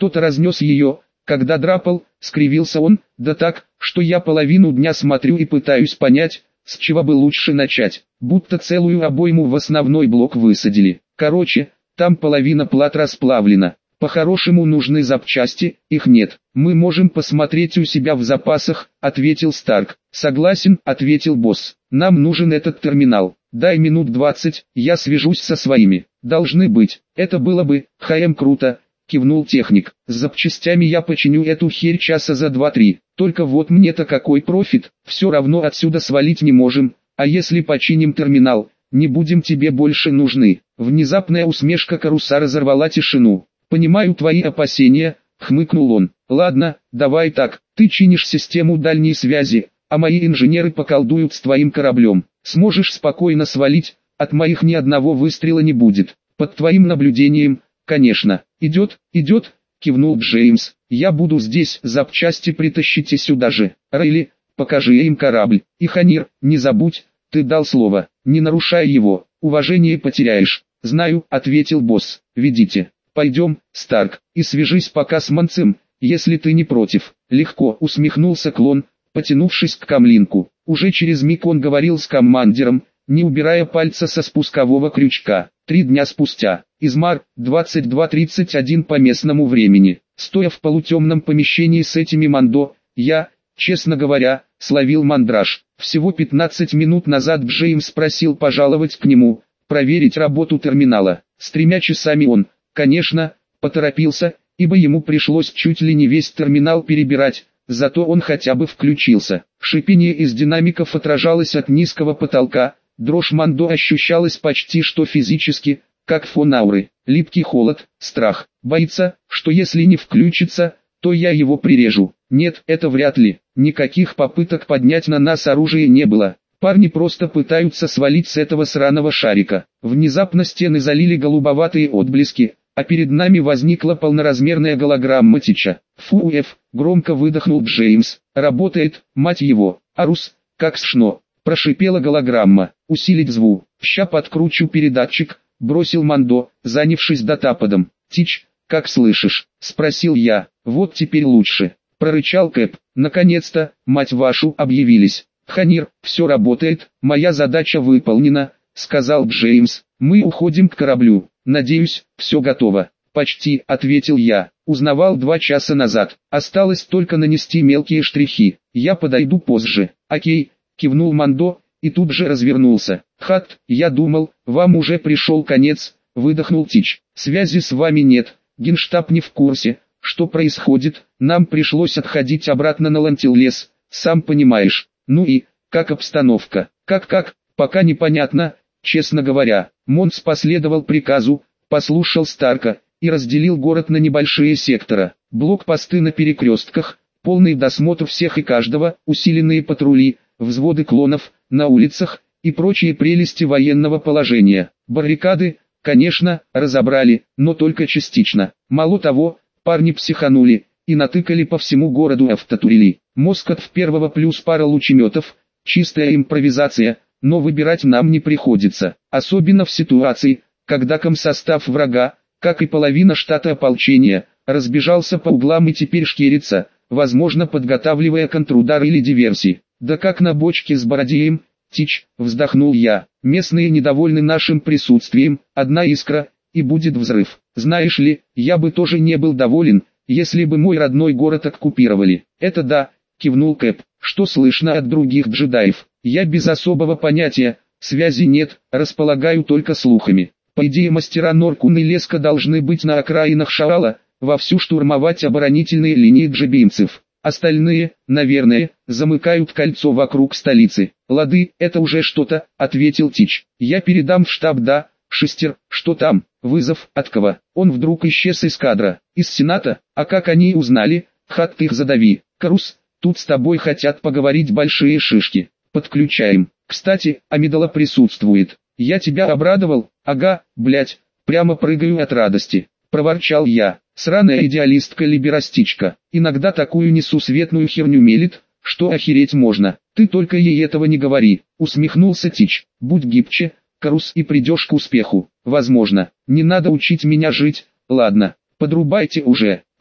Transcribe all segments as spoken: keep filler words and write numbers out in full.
кто-то разнес ее, когда драпал, скривился он, да так, что я половину дня смотрю и пытаюсь понять, с чего бы лучше начать, будто целую обойму в основной блок высадили. Короче, там половина плат расплавлена. По-хорошему нужны запчасти, их нет. Мы можем посмотреть у себя в запасах, ответил Старк. Согласен, ответил босс. Нам нужен этот терминал. Дай минут двадцать, я свяжусь со своими. Должны быть. Это было бы, ХМ круто, кивнул техник. С запчастями я починю эту херь часа за два-три. Только вот мне-то какой профит, все равно отсюда свалить не можем. А если починим терминал, не будем тебе больше нужны. Внезапная усмешка Каруса разорвала тишину. «Понимаю твои опасения», — хмыкнул он. «Ладно, давай так, ты чинишь систему дальней связи, а мои инженеры поколдуют с твоим кораблем. Сможешь спокойно свалить, от моих ни одного выстрела не будет. Под твоим наблюдением, конечно. Идет, идет», — кивнул Джеймс. «Я буду здесь, запчасти притащите сюда же. Рейли, покажи им корабль. И Ханир, не забудь, ты дал слово, не нарушай его, уважение потеряешь». «Знаю», — ответил босс. «Ведите». «Пойдем, Старк, и свяжись пока с Манцем, если ты не против». Легко усмехнулся клон, потянувшись к камлинку. Уже через миг он говорил с командиром, не убирая пальца со спускового крючка. Три дня спустя, Измар, двадцать два тридцать один по местному времени. Стоя в полутемном помещении с этими Мандо, я, честно говоря, словил мандраж. Всего пятнадцать минут назад Джеймс просил пожаловать к нему, проверить работу терминала. С тремя часами он, конечно, поторопился, ибо ему пришлось чуть ли не весь терминал перебирать, зато он хотя бы включился. Шипение из динамиков отражалось от низкого потолка, дрожь Мандо ощущалась почти что физически, как фон ауры, липкий холод, страх. Боится, что если не включится, то я его прирежу. Нет, это вряд ли, никаких попыток поднять на нас оружие не было. Парни просто пытаются свалить с этого сраного шарика. Внезапно стены залили голубоватые отблески, а перед нами возникла полноразмерная голограмма Тича. «Фуэф», громко выдохнул Джеймс. «Работает, мать его, Арус, как смешно», прошипела голограмма. «Усилить звук». «Ща подкручу передатчик», бросил Мандо, занявшись датападом. «Тич, как слышишь?» спросил я. «Вот теперь лучше», прорычал Кэп. «Наконец-то, мать вашу, объявились». «Ханир, все работает, моя задача выполнена», сказал Джеймс. «Мы уходим к кораблю. Надеюсь, все готово». «Почти», ответил я. «Узнавал два часа назад. Осталось только нанести мелкие штрихи. Я подойду позже». «Окей», кивнул Мандо, и тут же развернулся. «Хат, я думал, вам уже пришел конец», выдохнул Тич. «Связи с вами нет, Генштаб не в курсе, что происходит, нам пришлось отходить обратно на Лантиллес, сам понимаешь». «Ну и, как обстановка?» «Как-как, пока непонятно, честно говоря». Монс последовал приказу, послушал Старка, и разделил город на небольшие сектора. Блокпосты на перекрестках, полный досмотр всех и каждого, усиленные патрули, взводы клонов, на улицах, и прочие прелести военного положения. Баррикады, конечно, разобрали, но только частично. Мало того, парни психанули, и натыкали по всему городу автотурели. Москот в первого плюс пара лучеметов, чистая импровизация, но выбирать нам не приходится. Особенно в ситуации, когда комсостав врага, как и половина штата ополчения, разбежался по углам и теперь шкерится, возможно подготавливая контрудар или диверсии. «Да как на бочке с Бородеем, Тич», вздохнул я. «Местные недовольны нашим присутствием, одна искра, и будет взрыв. Знаешь ли, я бы тоже не был доволен, если бы мой родной город оккупировали». «Это да», кивнул Кэп. «Что слышно от других джедаев?» «Я без особого понятия, связи нет, располагаю только слухами. По идее мастера Норкун и Леска должны быть на окраинах Шаала, вовсю штурмовать оборонительные линии джебимцев. Остальные, наверное, замыкают кольцо вокруг столицы». «Лады, это уже что-то», ответил Тич. «Я передам в штаб, да, Шестер, что там?» «Вызов, от кого?» Он вдруг исчез из кадра. «Из Сената? А как они узнали?» «Хат, ты их задави». «Карус, тут с тобой хотят поговорить большие шишки. Подключаем. Кстати, Амидала присутствует». «Я тебя обрадовал?» «Ага, блять, прямо прыгаю от радости», проворчал я. «Сраная идеалистка-либерастичка, иногда такую несусветную херню мелит, что охереть можно. Ты только ей этого не говори», усмехнулся Тич. «Будь гибче, Карус, и придешь к успеху». «Возможно. Не надо учить меня жить, ладно, подрубайте уже».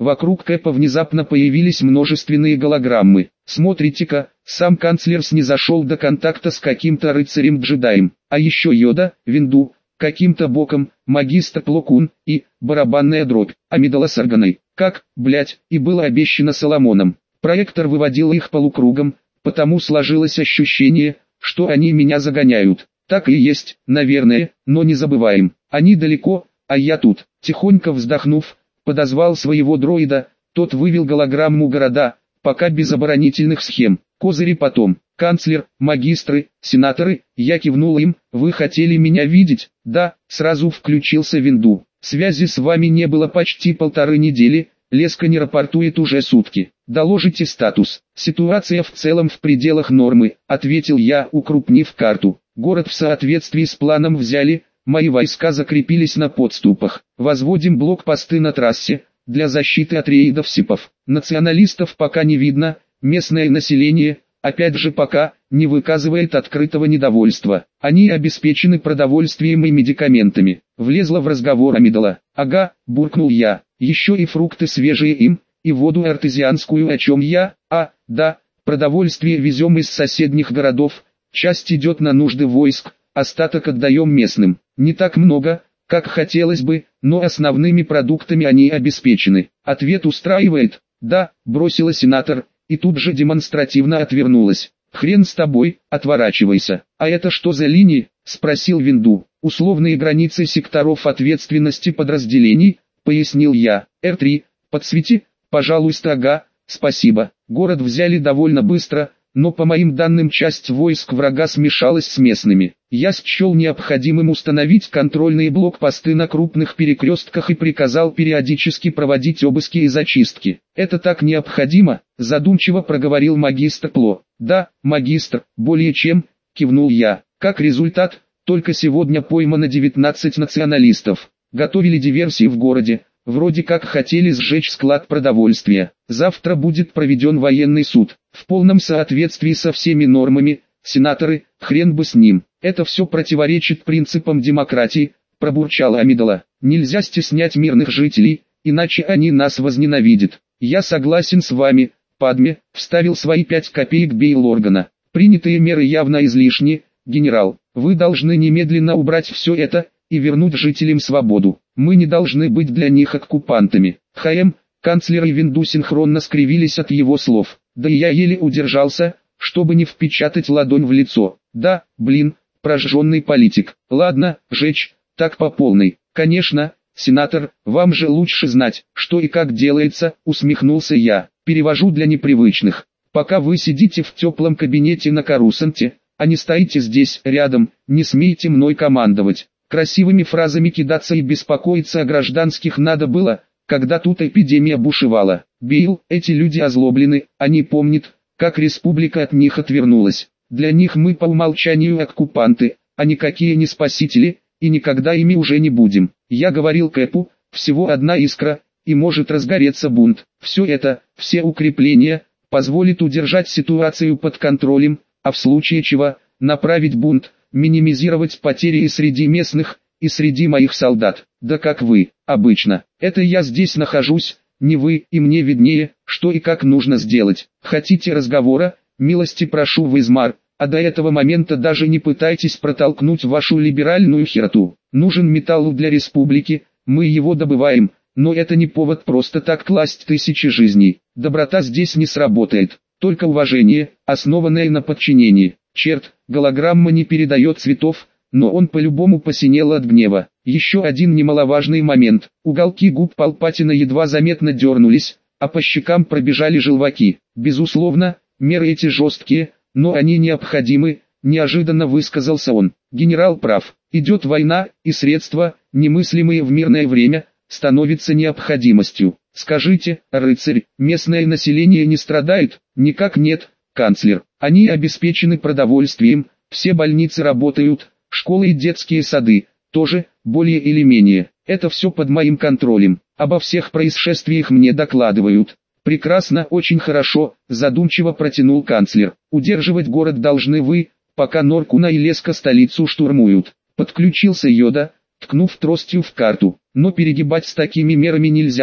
Вокруг Кэпа внезапно появились множественные голограммы. Смотрите-ка, сам канцлер снизошел до контакта с каким-то рыцарем-джедаем. А еще Йода, Винду, каким-то боком, магистр Пло Кун и барабанная дробь, Амидала с органой. Как, блять, и было обещано Соломоном. Проектор выводил их полукругом, потому сложилось ощущение, что они меня загоняют. Так и есть, наверное, но не забываем. Они далеко, а я тут. Тихонько вздохнув, подозвал своего дроида, тот вывел голограмму города, пока без оборонительных схем. Козыри потом. Канцлер, магистры, сенаторы, я кивнул им, вы хотели меня видеть? Да, сразу включился Винду. Связи с вами не было почти полторы недели, Леска не рапортует уже сутки. Доложите статус. Ситуация в целом в пределах нормы, ответил я, укрупнив карту. Город в соответствии с планом взяли, мои войска закрепились на подступах. Возводим блокпосты на трассе, для защиты от рейдов сипов. Националистов пока не видно, местное население, опять же пока, не выказывает открытого недовольства. Они обеспечены продовольствием и медикаментами. Влезла в разговор Амидала. Ага, буркнул я, еще и фрукты свежие им, и воду артезианскую, о чем я, а, да, продовольствие везем из соседних городов, часть идет на нужды войск, остаток отдаем местным. Не так много, как хотелось бы, но основными продуктами они обеспечены. Ответ устраивает? Да, бросила сенатор, и тут же демонстративно отвернулась. Хрен с тобой, отворачивайся. А это что за линии? Спросил Винду. Условные границы секторов ответственности подразделений, пояснил я. Эр три, подсвети, пожалуйста. Ага, спасибо. Город взяли довольно быстро, но по моим данным часть войск врага смешалась с местными. Я счел необходимым установить контрольные блокпосты на крупных перекрестках и приказал периодически проводить обыски и зачистки. Это так необходимо, задумчиво проговорил магистр Пло. Да, магистр, более чем, кивнул я. Как результат, только сегодня поймано девятнадцать националистов. Готовили диверсии в городе. Вроде как хотели сжечь склад продовольствия. Завтра будет проведен военный суд. В полном соответствии со всеми нормами. Сенаторы, хрен бы с ним. Это все противоречит принципам демократии, пробурчала Амидала. Нельзя стеснять мирных жителей, иначе они нас возненавидят. Я согласен с вами, Падме, вставил свои пять копеек Бейл Органа. Принятые меры явно излишни, генерал. Вы должны немедленно убрать все это и вернуть жителям свободу. Мы не должны быть для них оккупантами. ХМ, канцлер и Винду синхронно скривились от его слов. Да и я еле удержался, чтобы не впечатать ладонь в лицо. Да, блин, прожженный политик. Ладно, жечь, так по полной. Конечно, сенатор, вам же лучше знать, что и как делается, усмехнулся я. Перевожу для непривычных. Пока вы сидите в теплом кабинете на Карусанте, а не стоите здесь, рядом, не смейте мной командовать. Красивыми фразами кидаться и беспокоиться о гражданских надо было, когда тут эпидемия бушевала. Бейл, эти люди озлоблены, они помнят, как республика от них отвернулась. Для них мы по умолчанию оккупанты, а никакие не спасители, и никогда ими уже не будем. Я говорил Кэпу, всего одна искра, и может разгореться бунт. Все это, все укрепления, позволит удержать ситуацию под контролем, а в случае чего, направить бунт, минимизировать потери и среди местных, и среди моих солдат. Да как вы, обычно. Это я здесь нахожусь, не вы, и мне виднее, что и как нужно сделать. Хотите разговора? Милости прошу в Измар, а до этого момента даже не пытайтесь протолкнуть вашу либеральную хероту. Нужен металл для республики, мы его добываем, но это не повод просто так класть тысячи жизней. Доброта здесь не сработает, только уважение, основанное на подчинении. Черт, голограмма не передает цветов, но он по-любому посинел от гнева. Еще один немаловажный момент. Уголки губ Палпатина едва заметно дернулись, а по щекам пробежали желваки. Безусловно, меры эти жесткие, но они необходимы, неожиданно высказался он. Генерал прав. Идет война, и средства, немыслимые в мирное время, становятся необходимостью. Скажите, рыцарь, местное население не страдает? Никак нет, канцлер. Они обеспечены продовольствием, все больницы работают, школы и детские сады, тоже, более или менее. Это все под моим контролем. Обо всех происшествиях мне докладывают. Прекрасно, очень хорошо, задумчиво протянул канцлер. Удерживать город должны вы, пока Норкуна и Леска столицу штурмуют. Подключился Йода, ткнув тростью в карту. Но перегибать с такими мерами нельзя нам.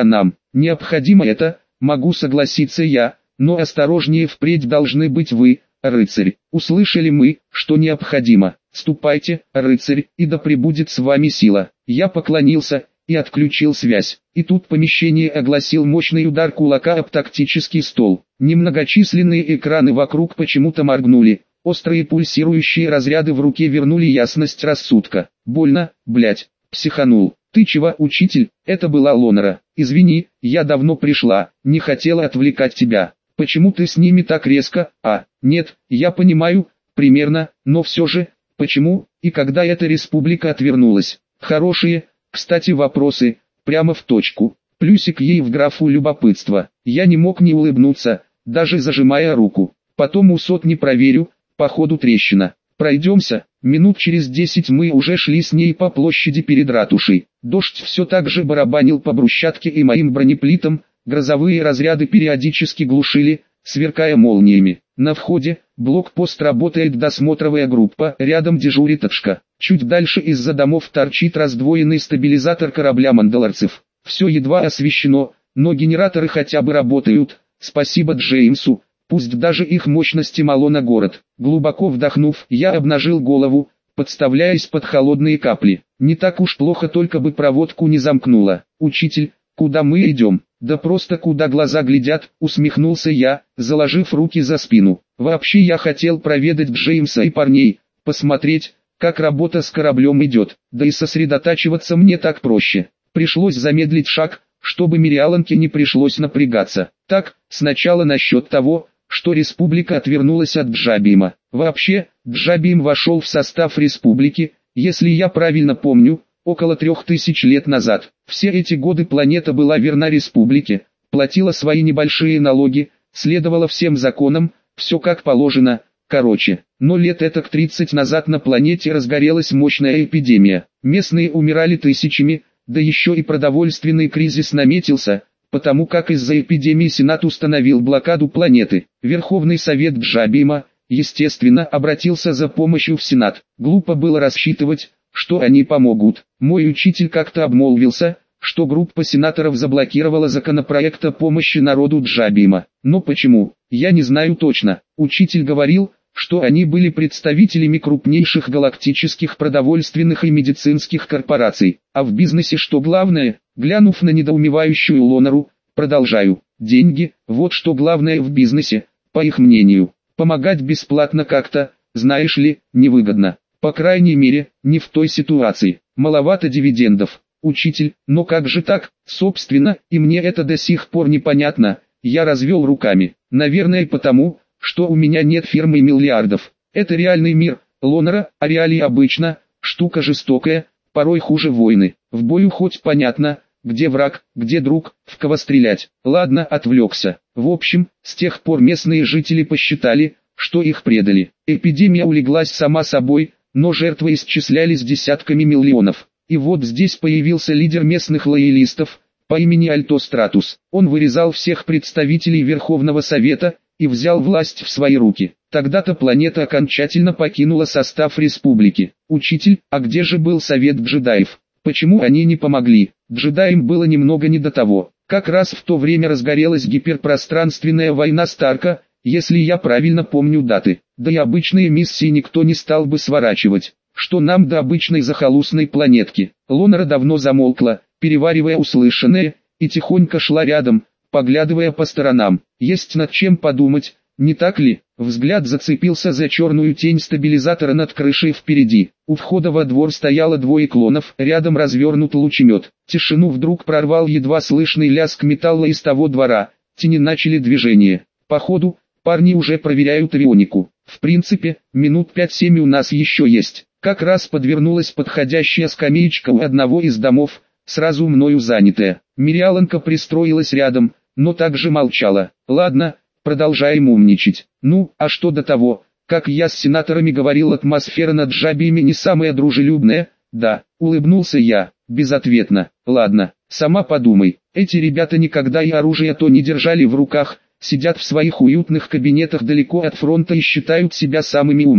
необходимо это, могу согласиться я, но осторожнее впредь должны быть вы, рыцарь. Услышали мы, что необходимо. Ступайте, рыцарь, и да пребудет с вами сила. Я поклонился и отключил связь. И тут помещение огласил мощный удар кулака об тактический стол. Немногочисленные экраны вокруг почему-то моргнули. Острые пульсирующие разряды в руке вернули ясность рассудка. Больно, блять, психанул. Ты чего, учитель? Это была Лонера. Извини, я давно пришла, не хотела отвлекать тебя. Почему ты с ними так резко? А, нет, я понимаю, примерно, но все же, почему, и когда эта республика отвернулась? Хорошие, кстати, вопросы, прямо в точку. Плюсик ей в графу любопытства. Я не мог не улыбнуться, даже зажимая руку. Потом у сотни проверю, походу трещина. Пройдемся. Минут через десять мы уже шли с ней по площади перед ратушей. Дождь все так же барабанил по брусчатке и моим бронеплитам, грозовые разряды периодически глушили, сверкая молниями. На входе, блокпост, работает досмотровая группа, рядом дежурит Отшка. Чуть дальше из-за домов торчит раздвоенный стабилизатор корабля мандалорцев. Все едва освещено, но генераторы хотя бы работают, спасибо Джеймсу. Пусть даже их мощности мало на город. Глубоко вдохнув, я обнажил голову, подставляясь под холодные капли. Не так уж плохо, только бы проводку не замкнуло. Учитель, куда мы идем? Да просто куда глаза глядят, усмехнулся я, заложив руки за спину. Вообще я хотел проведать Джеймса и парней, посмотреть, как работа с кораблем идет. Да и сосредотачиваться мне так проще. Пришлось замедлить шаг, чтобы Мириаланке не пришлось напрягаться. Так, сначала насчет того, что республика отвернулась от Джабима. Вообще, Джабим вошел в состав республики, если я правильно помню, около трех тысяч лет назад. Все эти годы планета была верна республике, платила свои небольшие налоги, следовала всем законам, все как положено, короче. Но лет этак тридцать назад на планете разгорелась мощная эпидемия. Местные умирали тысячами, да еще и продовольственный кризис наметился, потому как из-за эпидемии Сенат установил блокаду планеты. Верховный Совет Джабима, естественно, обратился за помощью в Сенат. Глупо было рассчитывать, что они помогут. Мой учитель как-то обмолвился, что группа сенаторов заблокировала законопроект о помощи народу Джабима. Но почему, я не знаю точно. Учитель говорил, что они были представителями крупнейших галактических продовольственных и медицинских корпораций. А в бизнесе что главное? Глянув на недоумевающую Лонеру, продолжаю. Деньги, вот что главное в бизнесе, по их мнению. Помогать бесплатно как-то, знаешь ли, невыгодно. По крайней мере, не в той ситуации. Маловато дивидендов. Учитель, но как же так? Собственно, и мне это до сих пор непонятно. Я развел руками. Наверное потому, что у меня нет фирмы миллиардов. Это реальный мир, Лонера, а реалии обычно, штука жестокая, порой хуже войны. В бою хоть понятно, где враг, где друг, в кого стрелять. Ладно, отвлекся. В общем, с тех пор местные жители посчитали, что их предали. Эпидемия улеглась сама собой, но жертвы исчислялись десятками миллионов. И вот здесь появился лидер местных лоялистов, по имени Альтостратус. Он вырезал всех представителей Верховного Совета и взял власть в свои руки. Тогда-то планета окончательно покинула состав республики. Учитель, а где же был Совет джедаев? Почему они не помогли? Джедаям было немного не до того. Как раз в то время разгорелась гиперпространственная война Старка, если я правильно помню даты. Да и обычные миссии никто не стал бы сворачивать. Что нам до обычной захолустной планетки? Лонера давно замолкла, переваривая услышанное, и тихонько шла рядом, поглядывая по сторонам. Есть над чем подумать, не так ли? Взгляд зацепился за черную тень стабилизатора над крышей впереди. У входа во двор стояло двое клонов, рядом развернут лучемет. Тишину вдруг прорвал едва слышный лязг металла из того двора. Тени начали движение. Походу, парни уже проверяют авионику. В принципе, минут пять-семь у нас еще есть. Как раз подвернулась подходящая скамеечка у одного из домов, сразу мною занятая. Мириаланка пристроилась рядом, но также молчала. Ладно, продолжаем умничать. Ну, а что до того, как я с сенаторами говорил, атмосфера над Джабиями не самая дружелюбная? Да, улыбнулся я, безответно. Ладно, сама подумай, эти ребята никогда и оружие-то не держали в руках, сидят в своих уютных кабинетах далеко от фронта и считают себя самыми умными.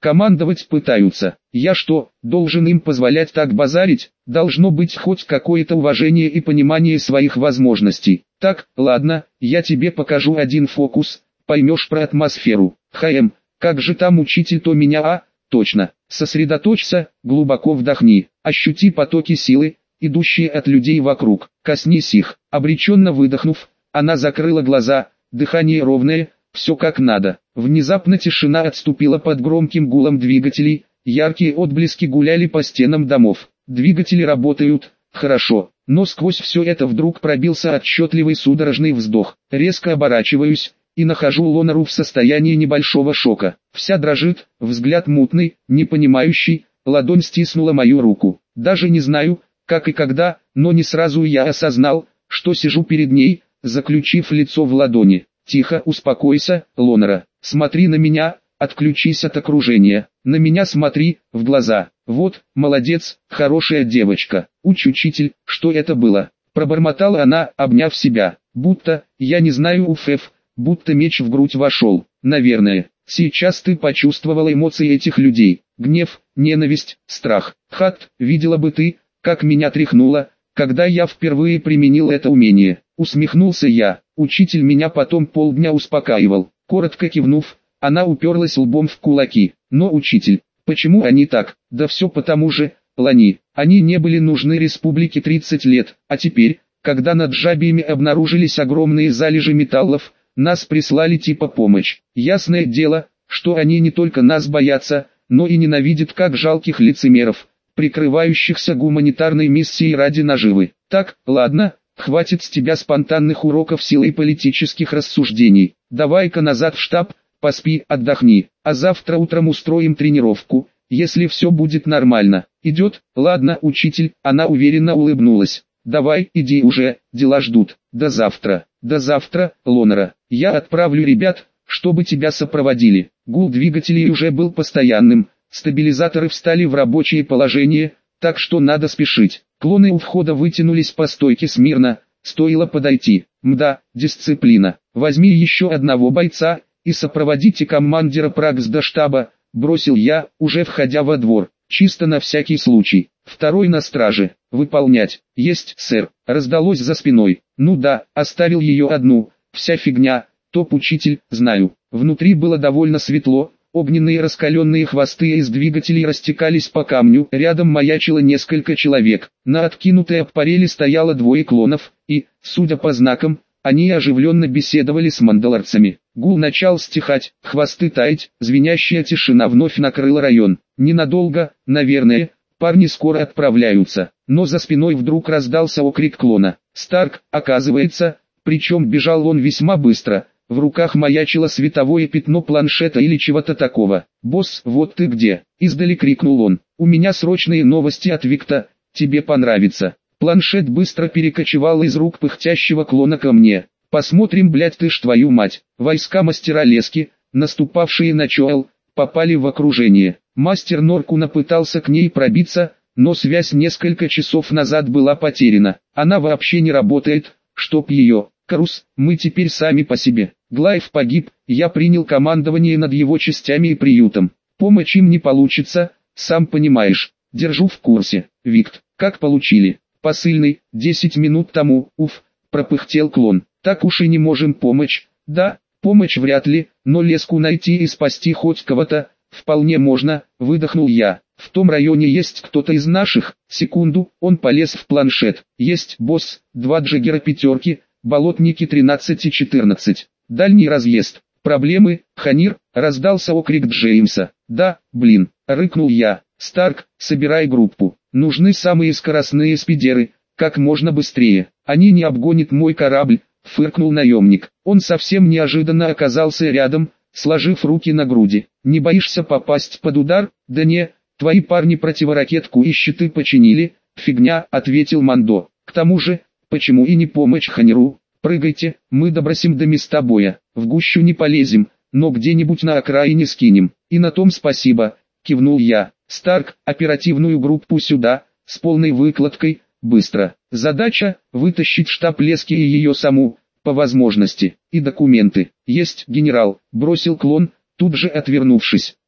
командовать пытаются. Я что, должен им позволять так базарить? Должно быть хоть какое-то уважение и понимание своих возможностей. Так, ладно, я тебе покажу один фокус, поймешь про атмосферу. ХМ, как же там учитель-то меня, а? Точно. Сосредоточься, глубоко вдохни, ощути потоки силы, идущие от людей вокруг. Коснись их. Обреченно выдохнув, она закрыла глаза, дыхание ровное, все как надо. Внезапно тишина отступила под громким гулом двигателей, яркие отблески гуляли по стенам домов. Двигатели работают, хорошо, но сквозь все это вдруг пробился отчетливый судорожный вздох. Резко оборачиваюсь и нахожу Лонару в состоянии небольшого шока. Вся дрожит, взгляд мутный, непонимающий, ладонь стиснула мою руку. Даже не знаю, как и когда, но не сразу я осознал, что сижу перед ней, заключив лицо в ладони. Тихо, успокойся, Лонара, смотри на меня, отключись от окружения, на меня смотри, в глаза. Вот, молодец, хорошая девочка. Уч, учитель, что это было? Пробормотала она, обняв себя, будто, я не знаю, уф, будто меч в грудь вошел. Наверное, сейчас ты почувствовала эмоции этих людей. Гнев, ненависть, страх. Хат, видела бы ты, как меня тряхнуло, когда я впервые применил это умение. Усмехнулся я. Учитель меня потом полдня успокаивал. Коротко кивнув, она уперлась лбом в кулаки. Но, учитель, почему они так? Да все потому же, Лани, они не были нужны республике тридцать лет, а теперь, когда над Жабиями обнаружились огромные залежи металлов, нас прислали типа помощь. Ясное дело, что они не только нас боятся, но и ненавидят как жалких лицемеров, прикрывающихся гуманитарной миссией ради наживы. Так, ладно, хватит с тебя спонтанных уроков силы и политических рассуждений. Давай-ка назад в штаб, поспи, отдохни, а завтра утром устроим тренировку, если все будет нормально. Идет? Ладно, учитель, она уверенно улыбнулась. Давай, иди уже, дела ждут. До завтра. До завтра, Лонара. Я отправлю ребят, чтобы тебя сопроводили. Гул двигателей уже был постоянным, стабилизаторы встали в рабочее положение, так что надо спешить. Клоны у входа вытянулись по стойке смирно, стоило подойти. Мда, дисциплина. Возьми еще одного бойца и сопроводите командира Пракс до штаба, бросил я, уже входя во двор. Чисто на всякий случай. Второй на страже. Выполнять. Есть, сэр. Раздалось за спиной. Ну да, оставил ее одну. Вся фигня. Топ-учитель, знаю. Внутри было довольно светло. Огненные раскаленные хвосты из двигателей растекались по камню. Рядом маячило несколько человек. На откинутой аппарели стояло двое клонов. И, судя по знакам, они оживленно беседовали с мандалорцами. Гул начал стихать, хвосты таять, звенящая тишина вновь накрыла район. Ненадолго, наверное, парни скоро отправляются. Но за спиной вдруг раздался окрик клона. Старк, оказывается, причем бежал он весьма быстро. В руках маячило световое пятно планшета или чего-то такого. «Босс, вот ты где!» — издали крикнул он. «У меня срочные новости от Викта, тебе понравится». Планшет быстро перекочевал из рук пыхтящего клона ко мне. «Посмотрим, блядь, ты ж твою мать!» Войска мастера Лески, наступавшие на Чоэл, попали в окружение. Мастер Норкуна пытался к ней пробиться, но связь несколько часов назад была потеряна. Она вообще не работает, чтоб ее. Карус, мы теперь сами по себе. Глайв погиб, я принял командование над его частями и приютом. Помочь им не получится, сам понимаешь. Держу в курсе. Викт, как получили? Посыльный, десять минут тому, уф, пропыхтел клон. Так уж и не можем помочь. Да, помощь вряд ли, но Леску найти и спасти хоть кого-то, вполне можно, выдохнул я. В том районе есть кто-то из наших. Секунду, он полез в планшет. Есть, босс, два джиггера пятерки, болотники тринадцать и четырнадцать. Дальний разъезд. Проблемы, Ханир, раздался окрик Джеймса. Да, блин, рыкнул я. Старк, собирай группу. Нужны самые скоростные спидеры, как можно быстрее. Они не обгонят мой корабль, фыркнул наемник. Он совсем неожиданно оказался рядом, сложив руки на груди. Не боишься попасть под удар? Да не, твои парни противоракетку и щиты починили. Фигня, ответил Мандо. К тому же, почему и не помочь Ханиру? Прыгайте, мы добросим до места боя. В гущу не полезем, но где-нибудь на окраине скинем. И на том спасибо, кивнул я. Старк, оперативную группу сюда, с полной выкладкой, быстро. Задача – вытащить штаб Лески и ее саму, по возможности, и документы. Есть, генерал, бросил клон, тут же отвернувшись.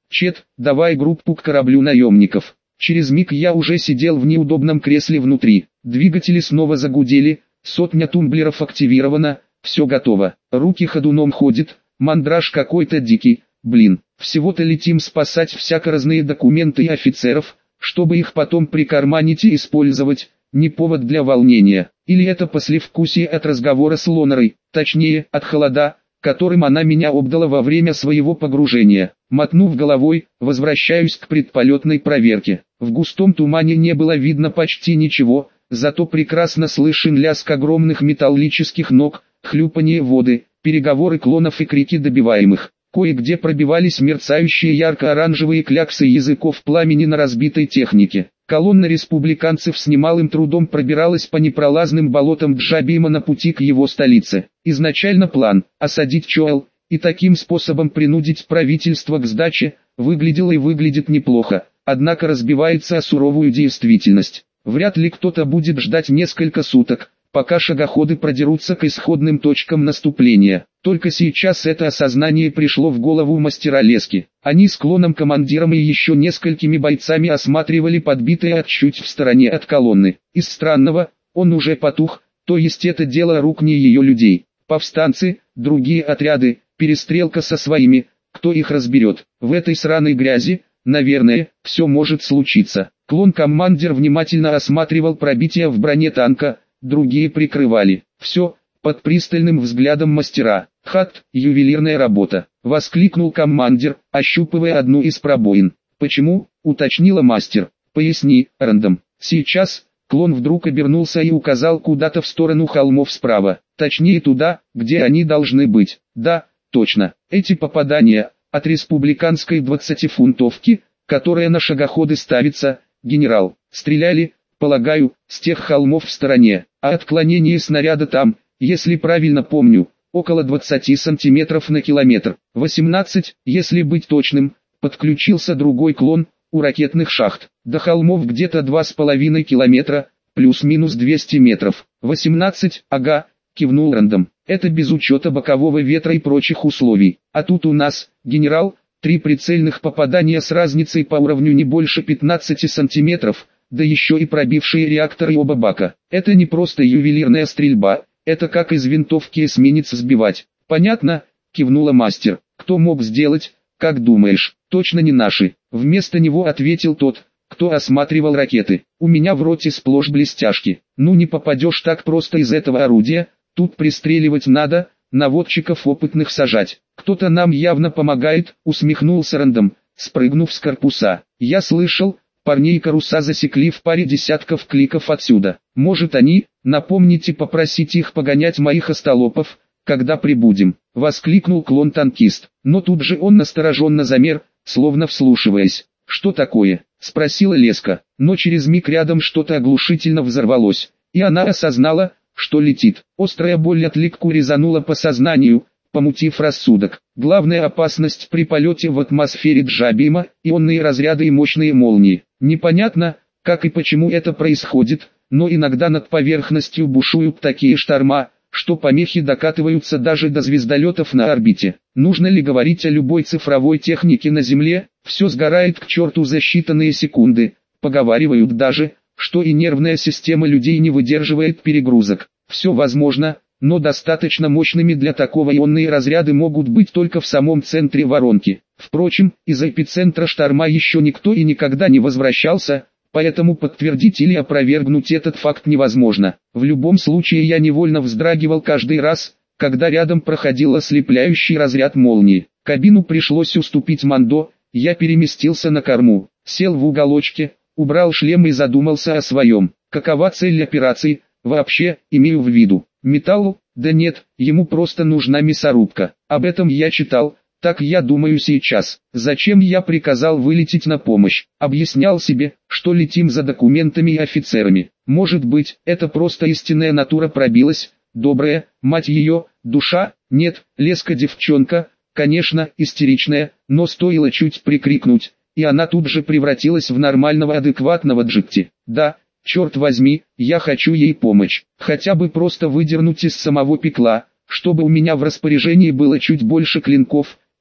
Чет, давай группу к кораблю наемников. Через миг я уже сидел в неудобном кресле внутри. Двигатели снова загудели, сотня тумблеров активирована, все готово. Руки ходуном ходят, мандраж какой-то дикий, блин. Всего-то летим спасать всяко разные документы и офицеров, чтобы их потом прикарманить и использовать, не повод для волнения. Или это послевкусие от разговора с Лонерой, точнее, от холода, которым она меня обдала во время своего погружения. Мотнув головой, возвращаюсь к предполетной проверке. В густом тумане не было видно почти ничего, зато прекрасно слышен лязг огромных металлических ног, хлюпанье воды, переговоры клонов и крики добиваемых. Кое-где пробивались мерцающие ярко-оранжевые кляксы языков пламени на разбитой технике. Колонна республиканцев с немалым трудом пробиралась по непролазным болотам Джабима на пути к его столице. Изначально план – осадить Чоэл и таким способом принудить правительство к сдаче – выглядел и выглядит неплохо, однако разбивается о суровую действительность. Вряд ли кто-то будет ждать несколько суток, пока шагоходы продерутся к исходным точкам наступления. Только сейчас это осознание пришло в голову мастера лески. Они с клоном-командиром и еще несколькими бойцами осматривали подбитые чуть в стороне от колонны. Из странного, он уже потух, то есть это дело рук не ее людей. Повстанцы, другие отряды, перестрелка со своими, кто их разберет. В этой сраной грязи, наверное, все может случиться. Клон-командир внимательно осматривал пробитие в броне танка, другие прикрывали. Все, под пристальным взглядом мастера. «Хат, ювелирная работа», — воскликнул командир, ощупывая одну из пробоин. «Почему?» — уточнила мастер. «Поясни, Рэндом». Сейчас, клон вдруг обернулся и указал куда-то в сторону холмов справа. Точнее туда, где они должны быть. Да, точно. Эти попадания, от республиканской двадцатифунтовки, которая на шагоходы ставится, генерал, стреляли, полагаю, с тех холмов в стороне, а отклонение снаряда там, если правильно помню, около двадцати сантиметров на километр. восемнадцать, если быть точным, подключился другой клон, у ракетных шахт. До холмов где-то два с половиной километра, плюс-минус двести метров. восемнадцать, ага, кивнул Рэндом. Это без учета бокового ветра и прочих условий. А тут у нас, генерал, три прицельных попадания с разницей по уровню не больше пятнадцати сантиметров, да еще и пробившие реакторы оба бака. Это не просто ювелирная стрельба, это как из винтовки эсминец сбивать. Понятно, кивнула мастер. Кто мог сделать, как думаешь? Точно не наши. Вместо него ответил тот, кто осматривал ракеты. У меня в роте сплошь блестяшки. Ну не попадешь так просто из этого орудия, тут пристреливать надо, наводчиков опытных сажать. Кто-то нам явно помогает, усмехнулся Рэндом, спрыгнув с корпуса. Я слышал, парней каруса засекли в паре десятков кликов отсюда. Может они, напомните попросить их погонять моих остолопов, когда прибудем, воскликнул клон-танкист. Но тут же он настороженно замер, словно вслушиваясь. Что такое? Спросила Леска, но через миг рядом что-то оглушительно взорвалось, и она осознала, что летит. Острая боль от легко резанула по сознанию, помутив рассудок. Главная опасность при полете в атмосфере Джабима – ионные разряды и мощные молнии. Непонятно, как и почему это происходит, но иногда над поверхностью бушуют такие шторма, что помехи докатываются даже до звездолетов на орбите. Нужно ли говорить о любой цифровой технике на Земле? Все сгорает к черту за считанные секунды. Поговаривают даже, что и нервная система людей не выдерживает перегрузок. Все возможно, но достаточно мощными для такого ионные разряды могут быть только в самом центре воронки. Впрочем, из эпицентра шторма еще никто и никогда не возвращался, поэтому подтвердить или опровергнуть этот факт невозможно. В любом случае я невольно вздрагивал каждый раз, когда рядом проходил ослепляющий разряд молнии. Кабину пришлось уступить Мандо, я переместился на корму, сел в уголочке, убрал шлем и задумался о своем. Какова цель операции, вообще, имею в виду? Металлу? Да нет, ему просто нужна мясорубка. Об этом я читал, так я думаю сейчас. Зачем я приказал вылететь на помощь? Объяснял себе, что летим за документами и офицерами. Может быть, это просто истинная натура пробилась, добрая, мать ее, душа? Нет, Леска девчонка, конечно, истеричная, но стоило чуть прикрикнуть, и она тут же превратилась в нормального адекватного Джитти. Да, черт возьми, я хочу ей помочь, хотя бы просто выдернуть из самого пекла, чтобы у меня в распоряжении было чуть больше клинков,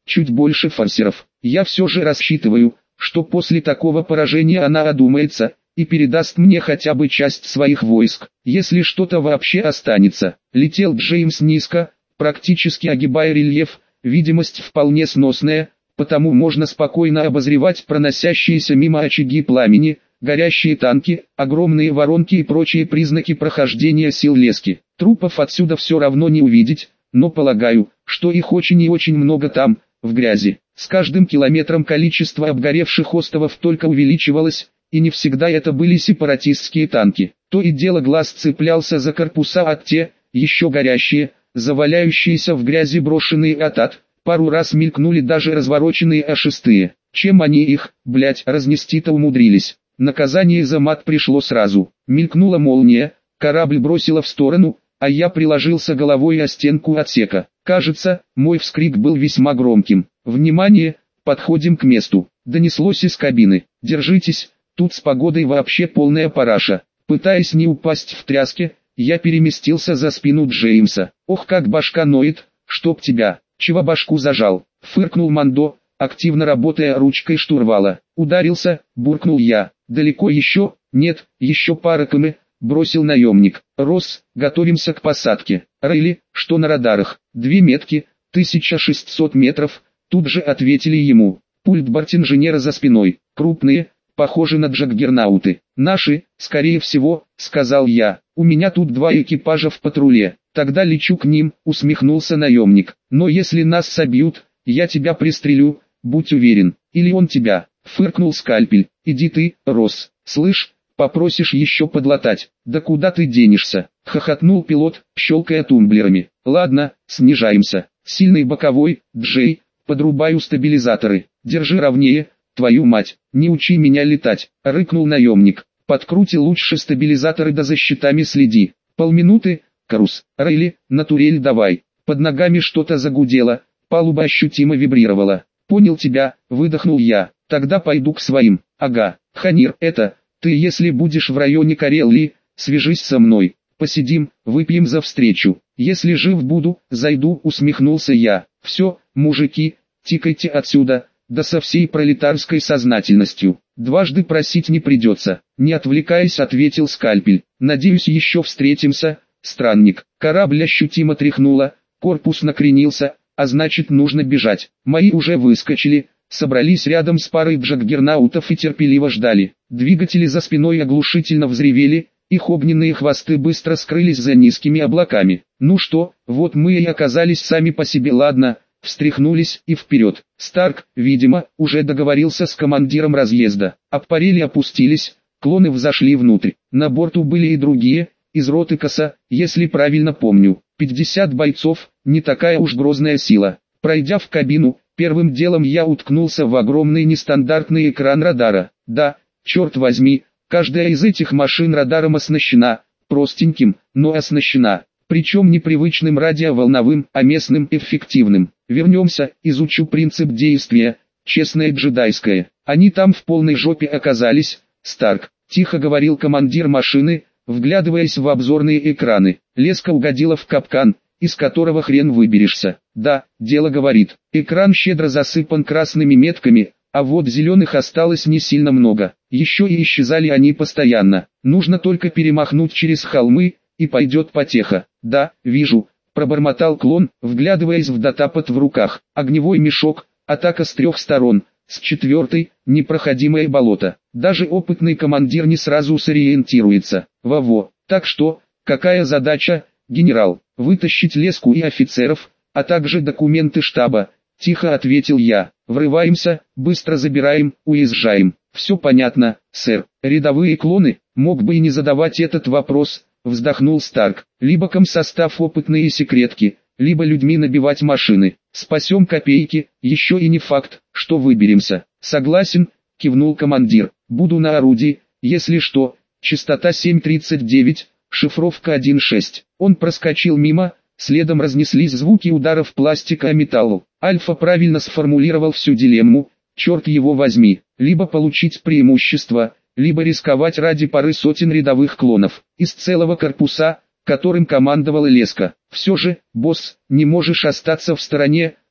чуть больше форсеров. Я все же рассчитываю, что после такого поражения она одумается и передаст мне хотя бы часть своих войск, если что-то вообще останется. Летел Джеймс низко, практически огибая рельеф, видимость вполне сносная, потому можно спокойно обозревать проносящиеся мимо очаги пламени, горящие танки, огромные воронки и прочие признаки прохождения сил лески. Трупов отсюда все равно не увидеть, но полагаю, что их очень и очень много там, в грязи. С каждым километром количество обгоревших островов только увеличивалось, и не всегда это были сепаратистские танки. То и дело глаз цеплялся за корпуса от те, еще горящие, заваляющиеся в грязи брошенные атат. Пару раз мелькнули даже развороченные А шесть. Чем они их, блять, разнести-то умудрились? Наказание за мат пришло сразу. Мелькнула молния, корабль бросило в сторону, а я приложился головой о стенку отсека. Кажется, мой вскрик был весьма громким. «Внимание, подходим к месту!» Донеслось из кабины. «Держитесь, тут с погодой вообще полная параша». Пытаясь не упасть в тряске, я переместился за спину Джеймса. «Ох, как башка ноет, чтоб тебя!» «Чего башку зажал?» — фыркнул Мандо, активно работая ручкой штурвала. «Ударился», — буркнул я. «Далеко еще?» «Нет, еще пара км», — бросил наемник. «Росс, готовимся к посадке». «Рейли, что на радарах?» «Две метки, тысяча шестьсот метров», — тут же ответили ему. Пульт бортинженера за спиной. «Крупные, похожи на джаггернауты». «Наши, скорее всего», — сказал я. «У меня тут два экипажа в патруле». «Тогда лечу к ним», — усмехнулся наемник. «Но если нас собьют, я тебя пристрелю, будь уверен. Или он тебя», — фыркнул Скальпель. «Иди ты, Росс, слышь, попросишь еще подлатать». «Да куда ты денешься?» — хохотнул пилот, щелкая тумблерами. «Ладно, снижаемся. Сильный боковой, Джей, подрубаю стабилизаторы. Держи ровнее, твою мать, не учи меня летать», — рыкнул наемник. «Подкрути лучше стабилизаторы да за щитами следи. Полминуты». «Карус, Рейли, на турель давай». Под ногами что-то загудело, палуба ощутимо вибрировала. «Понял тебя», — выдохнул я. «Тогда пойду к своим». «Ага, Ханир, это, ты если будешь в районе Карелии, свяжись со мной. Посидим, выпьем за встречу. Если жив буду, зайду», — усмехнулся я. «Все, мужики, тикайте отсюда, да со всей пролетарской сознательностью. Дважды просить не придется». Не отвлекаясь, ответил Скальпель. «Надеюсь, еще встретимся». «Странник». Корабль ощутимо тряхнуло, корпус накренился, а значит нужно бежать. Мои уже выскочили, собрались рядом с парой джаггернаутов и терпеливо ждали. Двигатели за спиной оглушительно взревели, их огненные хвосты быстро скрылись за низкими облаками. «Ну что, вот мы и оказались сами по себе, ладно», встряхнулись и вперед. Старк, видимо, уже договорился с командиром разъезда. Аппарели опустились, клоны взошли внутрь. На борту были и другие, из роты Коса, если правильно помню. пятьдесят бойцов, не такая уж грозная сила. Пройдя в кабину, первым делом я уткнулся в огромный нестандартный экран радара. Да, черт возьми, каждая из этих машин радаром оснащена, простеньким, но оснащена. Причем не привычным радиоволновым, а местным эффективным. Вернемся, изучу принцип действия, честное джедайское. Они там в полной жопе оказались, Старк, тихо говорил командир машины, вглядываясь в обзорные экраны. Леска угодила в капкан, из которого хрен выберешься. Да, дело говорит. Экран щедро засыпан красными метками, а вот зеленых осталось не сильно много. Еще и исчезали они постоянно. Нужно только перемахнуть через холмы, и пойдет потеха. Да, вижу, пробормотал клон, вглядываясь в датапад в руках. Огневой мешок, атака с трех сторон. С четвертой, непроходимое болото. Даже опытный командир не сразу сориентируется. Во-во. Так что, какая задача, генерал? Вытащить леску и офицеров, а также документы штаба. Тихо ответил я. Врываемся, быстро забираем, уезжаем. Все понятно, сэр. Рядовые клоны, мог бы и не задавать этот вопрос, вздохнул Старк. Либо комсостав опытные секретки, либо людьми набивать машины. Спасем копейки, еще и не факт, что выберемся. Согласен, кивнул командир. Буду на орудии, если что. Частота семь тридцать девять, шифровка один шесть. Он проскочил мимо, следом разнеслись звуки ударов пластика о металл. Альфа правильно сформулировал всю дилемму, черт его возьми. Либо получить преимущество, либо рисковать ради пары сотен рядовых клонов. Из целого корпуса, которым командовала Леска. Все же, босс, не можешь остаться в стороне,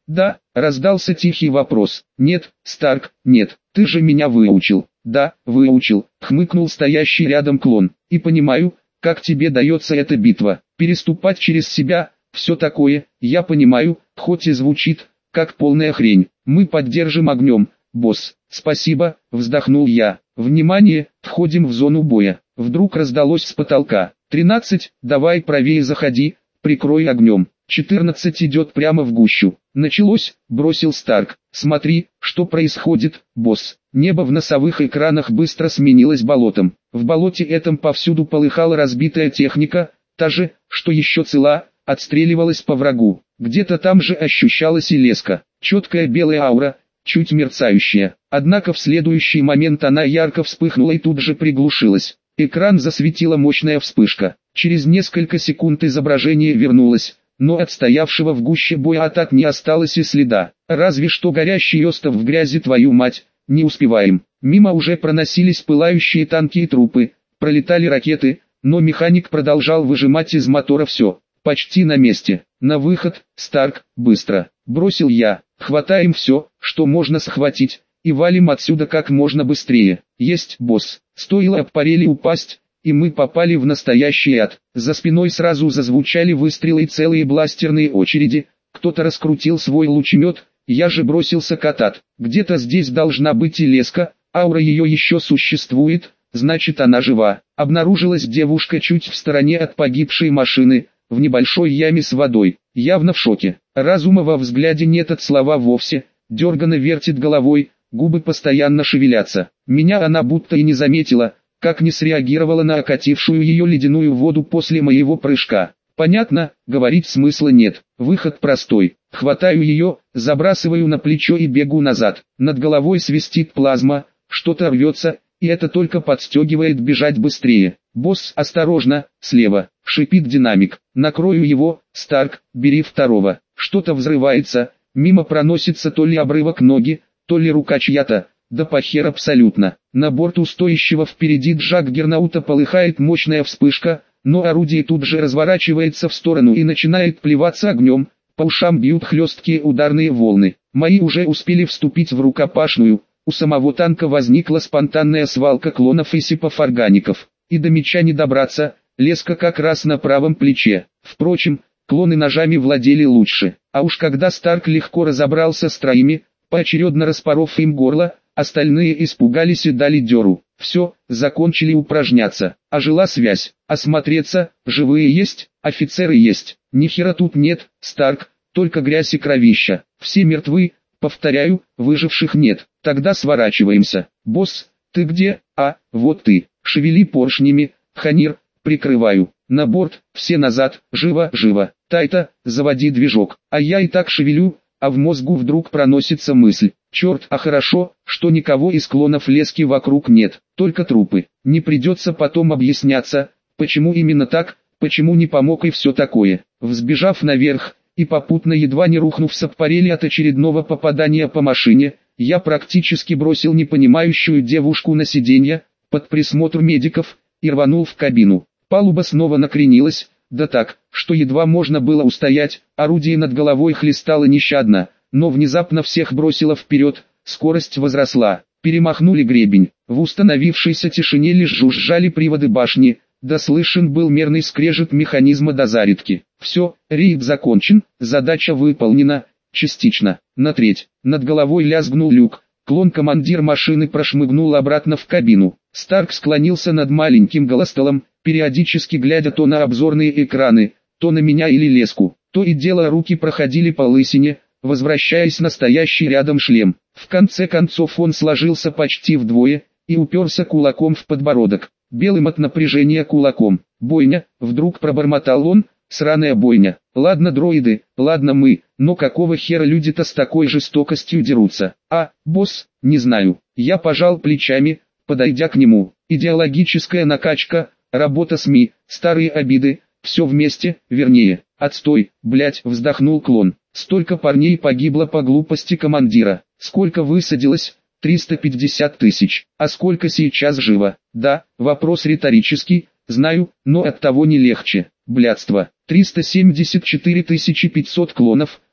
Да, раздался тихий вопрос. Нет, Старк, нет, ты же меня выучил. Да, выучил, хмыкнул стоящий рядом клон. И понимаю, как тебе дается эта битва. Переступать через себя, все такое, я понимаю, хоть и звучит, как полная хрень. Мы поддержим огнем, босс. Спасибо, вздохнул я. Внимание, входим в зону боя. Вдруг раздалось с потолка. тринадцать, давай правее заходи, прикрой огнем. четырнадцать идет прямо в гущу. Началось, бросил Старк. Смотри, что происходит, босс. Небо в носовых экранах быстро сменилось болотом. В болоте этом повсюду полыхала разбитая техника, та же, что еще цела, отстреливалась по врагу. Где-то там же ощущалась и леска. Четкая белая аура, чуть мерцающая. Однако в следующий момент она ярко вспыхнула и тут же приглушилась. Экран засветила мощная вспышка. Через несколько секунд изображение вернулось, но от стоявшего в гуще боя атак не осталось и следа. Разве что горящий остов в грязи, твою мать, не успеваем. Мимо уже проносились пылающие танки и трупы, пролетали ракеты, но механик продолжал выжимать из мотора все. Почти на месте. На выход, Старк, быстро. Бросил я. Хватаем все, что можно схватить, и валим отсюда как можно быстрее. Есть, босс. Стоило об парели упасть, и мы попали в настоящий ад. За спиной сразу зазвучали выстрелы и целые бластерные очереди. Кто-то раскрутил свой лучемет, я же бросился к атат. Где-то здесь должна быть и леска, аура ее еще существует, значит она жива. Обнаружилась девушка чуть в стороне от погибшей машины, в небольшой яме с водой, явно в шоке. Разума во взгляде нет от слова вовсе, дерганно вертит головой, губы постоянно шевелятся. Меня она будто и не заметила, как не среагировала на окатившую ее ледяную воду после моего прыжка. Понятно, говорить смысла нет, выход простой. Хватаю ее, забрасываю на плечо и бегу назад. Над головой свистит плазма, что-то рвется, и это только подстегивает бежать быстрее. «Босс, осторожно, слева!» — шипит динамик. «Накрою его, Старк, бери второго». Что-то взрывается, мимо проносится то ли обрывок ноги, то ли рука чья-то, да похер абсолютно. На борту стоящего впереди Джаггернаута полыхает мощная вспышка, но орудие тут же разворачивается в сторону и начинает плеваться огнем, по ушам бьют хлесткие ударные волны. Мои уже успели вступить в рукопашную, у самого танка возникла спонтанная свалка клонов и сипов-органиков. И до меча не добраться, леска как раз на правом плече. Впрочем, клоны ножами владели лучше. А уж когда Старк легко разобрался с троими, поочередно распоров им горло, остальные испугались и дали дёру. Все, закончили упражняться. Ожила связь. Осмотреться, живые есть, офицеры есть. Ни хера тут нет, Старк, только грязь и кровища. Все мертвы, повторяю, выживших нет. Тогда сворачиваемся. Босс, ты где? А, вот ты. Шевели поршнями, Ханир, прикрываю. На борт, все назад, живо, живо. Тайта, заводи движок. А я и так шевелю, а в мозгу вдруг проносится мысль. Черт, а хорошо, что никого из клонов лески вокруг нет, только трупы. Не придется потом объясняться, почему именно так, почему не помог и все такое. Взбежав наверх, и попутно едва не рухнув с аппарели от очередного попадания по машине, я практически бросил непонимающую девушку на сиденье, под присмотр медиков, и рванул в кабину. Палуба снова накренилась, да так, что едва можно было устоять, орудие над головой хлестало нещадно, но внезапно всех бросило вперед, скорость возросла, перемахнули гребень, в установившейся тишине лишь жужжали приводы башни, да слышен был мерный скрежет механизма дозарядки. Все, рейд закончен, задача выполнена, частично, на треть. Над головой лязгнул люк, клон-командир машины прошмыгнул обратно в кабину. Старк склонился над маленьким голостолом, периодически глядя то на обзорные экраны, то на меня или леску. То и дело руки проходили по лысине, возвращаясь на стоящий рядом шлем. В конце концов он сложился почти вдвое, и уперся кулаком в подбородок. Белым от напряжения кулаком. «Бойня», вдруг пробормотал он, «сраная бойня. Ладно дроиды, ладно мы, но какого хера люди-то с такой жестокостью дерутся? А, босс, не знаю». Я пожал плечами, подойдя к нему. Идеологическая накачка, работа СМИ, старые обиды, все вместе, вернее, отстой, блять, вздохнул клон. Столько парней погибло по глупости командира. Сколько высадилось? триста пятьдесят тысяч. А сколько сейчас живо? Да, вопрос риторический, знаю, но оттого не легче. Блядство. триста семьдесят четыре тысячи пятьсот клонов,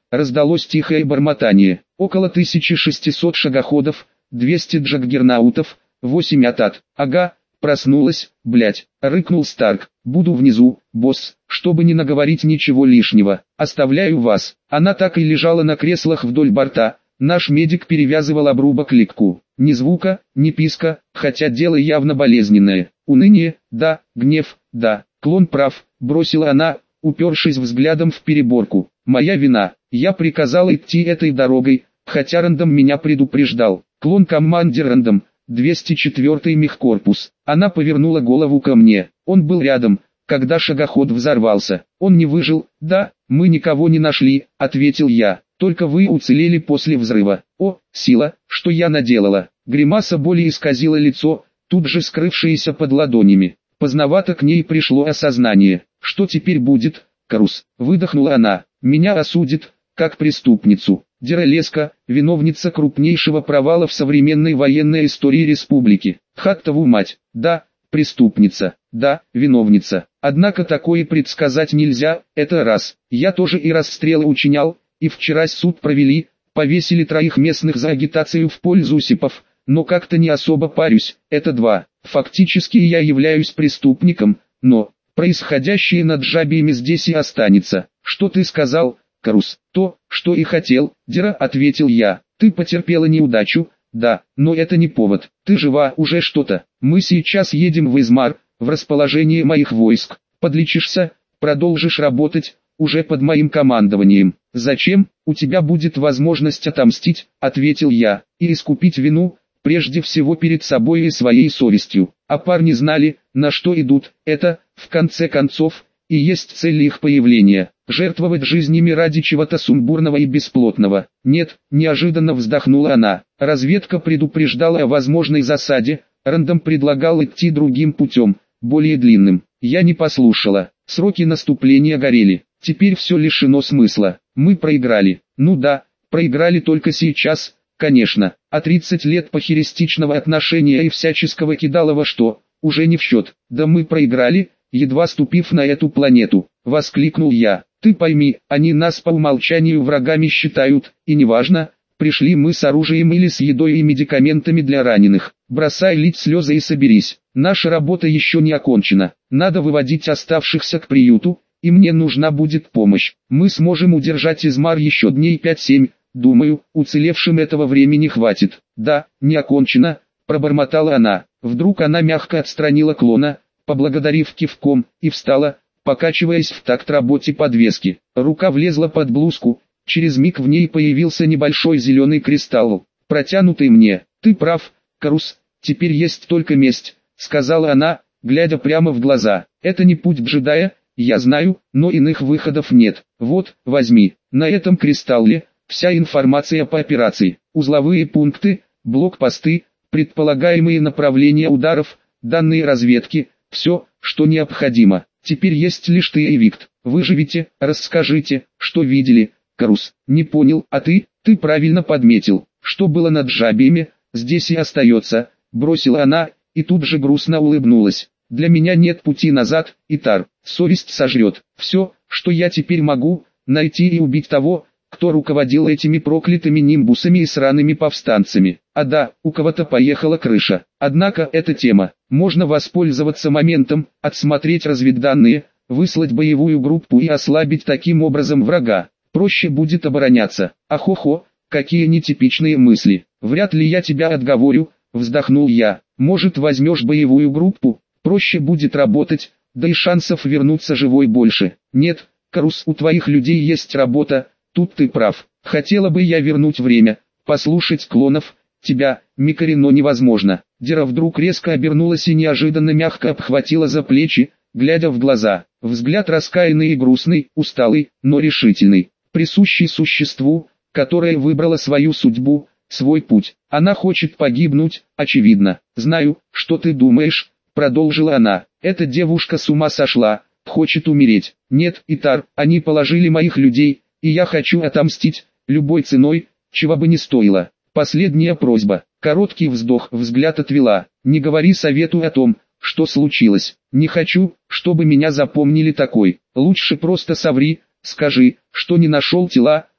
раздалось тихое бормотание. Около тысячи шестисот шагоходов, двести джаггернаутов, восемь атат. Ага, проснулась, блять, рыкнул Старк. Буду внизу, босс, чтобы не наговорить ничего лишнего. Оставляю вас. Она так и лежала на креслах вдоль борта. Наш медик перевязывал обрубок легку. Ни звука, ни писка, хотя дело явно болезненное. Уныние, да, гнев, да. Клон прав, бросила она, упершись взглядом в переборку. Моя вина. Я приказал идти этой дорогой, хотя Рандом меня предупреждал. Клон-командир Рандом, двести четвёртый мехкорпус. Она повернула голову ко мне. Он был рядом, когда шагоход взорвался. Он не выжил. Да, мы никого не нашли, ответил я. Только вы уцелели после взрыва. О, сила, что я наделала. Гримаса боли исказила лицо, тут же скрывшееся под ладонями. Поздновато к ней пришло осознание. Что теперь будет, Карус? Выдохнула она. Меня осудит, как преступницу. Дирелеска, виновница крупнейшего провала в современной военной истории республики. Хаттову мать. Да, преступница. Да, виновница. Однако такое предсказать нельзя, это раз. Я тоже и расстрелы учинял, и вчера суд провели, повесили троих местных за агитацию в пользу сипов, но как-то не особо парюсь, это два. Фактически я являюсь преступником, но происходящее над жабиями здесь и останется. Что ты сказал, Карус? То, что и хотел, Дира, ответил я. Ты потерпела неудачу, да, но это не повод. Ты жива, уже что-то. Мы сейчас едем в Измар, в расположение моих войск. Подлечишься, продолжишь работать, уже под моим командованием. Зачем? У тебя будет возможность отомстить, ответил я, и искупить вину, прежде всего перед собой и своей совестью. А парни знали, на что идут. Это, в конце концов, и есть цель их появления. Жертвовать жизнями ради чего-то сумбурного и бесплотного. Нет, неожиданно вздохнула она. Разведка предупреждала о возможной засаде, Рандом предлагал идти другим путем, более длинным. Я не послушала. Сроки наступления горели. Теперь все лишено смысла. Мы проиграли. Ну да, проиграли только сейчас, конечно. А тридцать лет похеристичного отношения и всяческого кидалова что, уже не в счет. Да мы проиграли, едва ступив на эту планету. Воскликнул я. Ты пойми, они нас по умолчанию врагами считают, и неважно, пришли мы с оружием или с едой и медикаментами для раненых. Бросай лить слезы и соберись. Наша работа еще не окончена. Надо выводить оставшихся к приюту, и мне нужна будет помощь. Мы сможем удержать Измар еще дней пять-семь, думаю, уцелевшим этого времени хватит. Да, не окончено, пробормотала она. Вдруг она мягко отстранила клона, поблагодарив кивком, и встала, покачиваясь в такт работе подвески. Рука влезла под блузку, через миг в ней появился небольшой зеленый кристалл, протянутый мне. Ты прав, Карус, теперь есть только месть, сказала она, глядя прямо в глаза. Это не путь джедая, я знаю, но иных выходов нет. Вот, возьми. На этом кристалле вся информация по операции, узловые пункты, блокпосты, предполагаемые направления ударов, данные разведки, все, что необходимо. Теперь есть лишь ты и Викт. Выживите, расскажите, что видели, Карус. Не понял, а ты? Ты правильно подметил. Что было над жабиями, здесь и остается, бросила она, и тут же грустно улыбнулась. Для меня нет пути назад, Итар. Совесть сожрет. Все, что я теперь могу, найти и убить того, кто руководил этими проклятыми нимбусами и сраными повстанцами. А да, у кого-то поехала крыша. Однако эта тема. Можно воспользоваться моментом, отсмотреть разведданные, выслать боевую группу и ослабить таким образом врага. Проще будет обороняться. Ахо-хо, какие нетипичные мысли. Вряд ли я тебя отговорю, вздохнул я. Может, возьмешь боевую группу? Проще будет работать, да и шансов вернуться живой больше. Нет, Карус, у твоих людей есть работа, тут ты прав. Хотела бы я вернуть время, послушать клонов, тебя, Микари, но невозможно. Дира вдруг резко обернулась и неожиданно мягко обхватила за плечи, глядя в глаза. Взгляд раскаянный и грустный, усталый, но решительный, присущий существу, которое выбрало свою судьбу, свой путь. Она хочет погибнуть, очевидно. Знаю, что ты думаешь, продолжила она. Эта девушка с ума сошла, хочет умереть. Нет, Итар, они положили моих людей, и я хочу отомстить, любой ценой, чего бы ни стоило. Последняя просьба. Короткий вздох, взгляд отвела. Не говори совету о том, что случилось. Не хочу, чтобы меня запомнили такой. Лучше просто соври, скажи, что не нашел тела,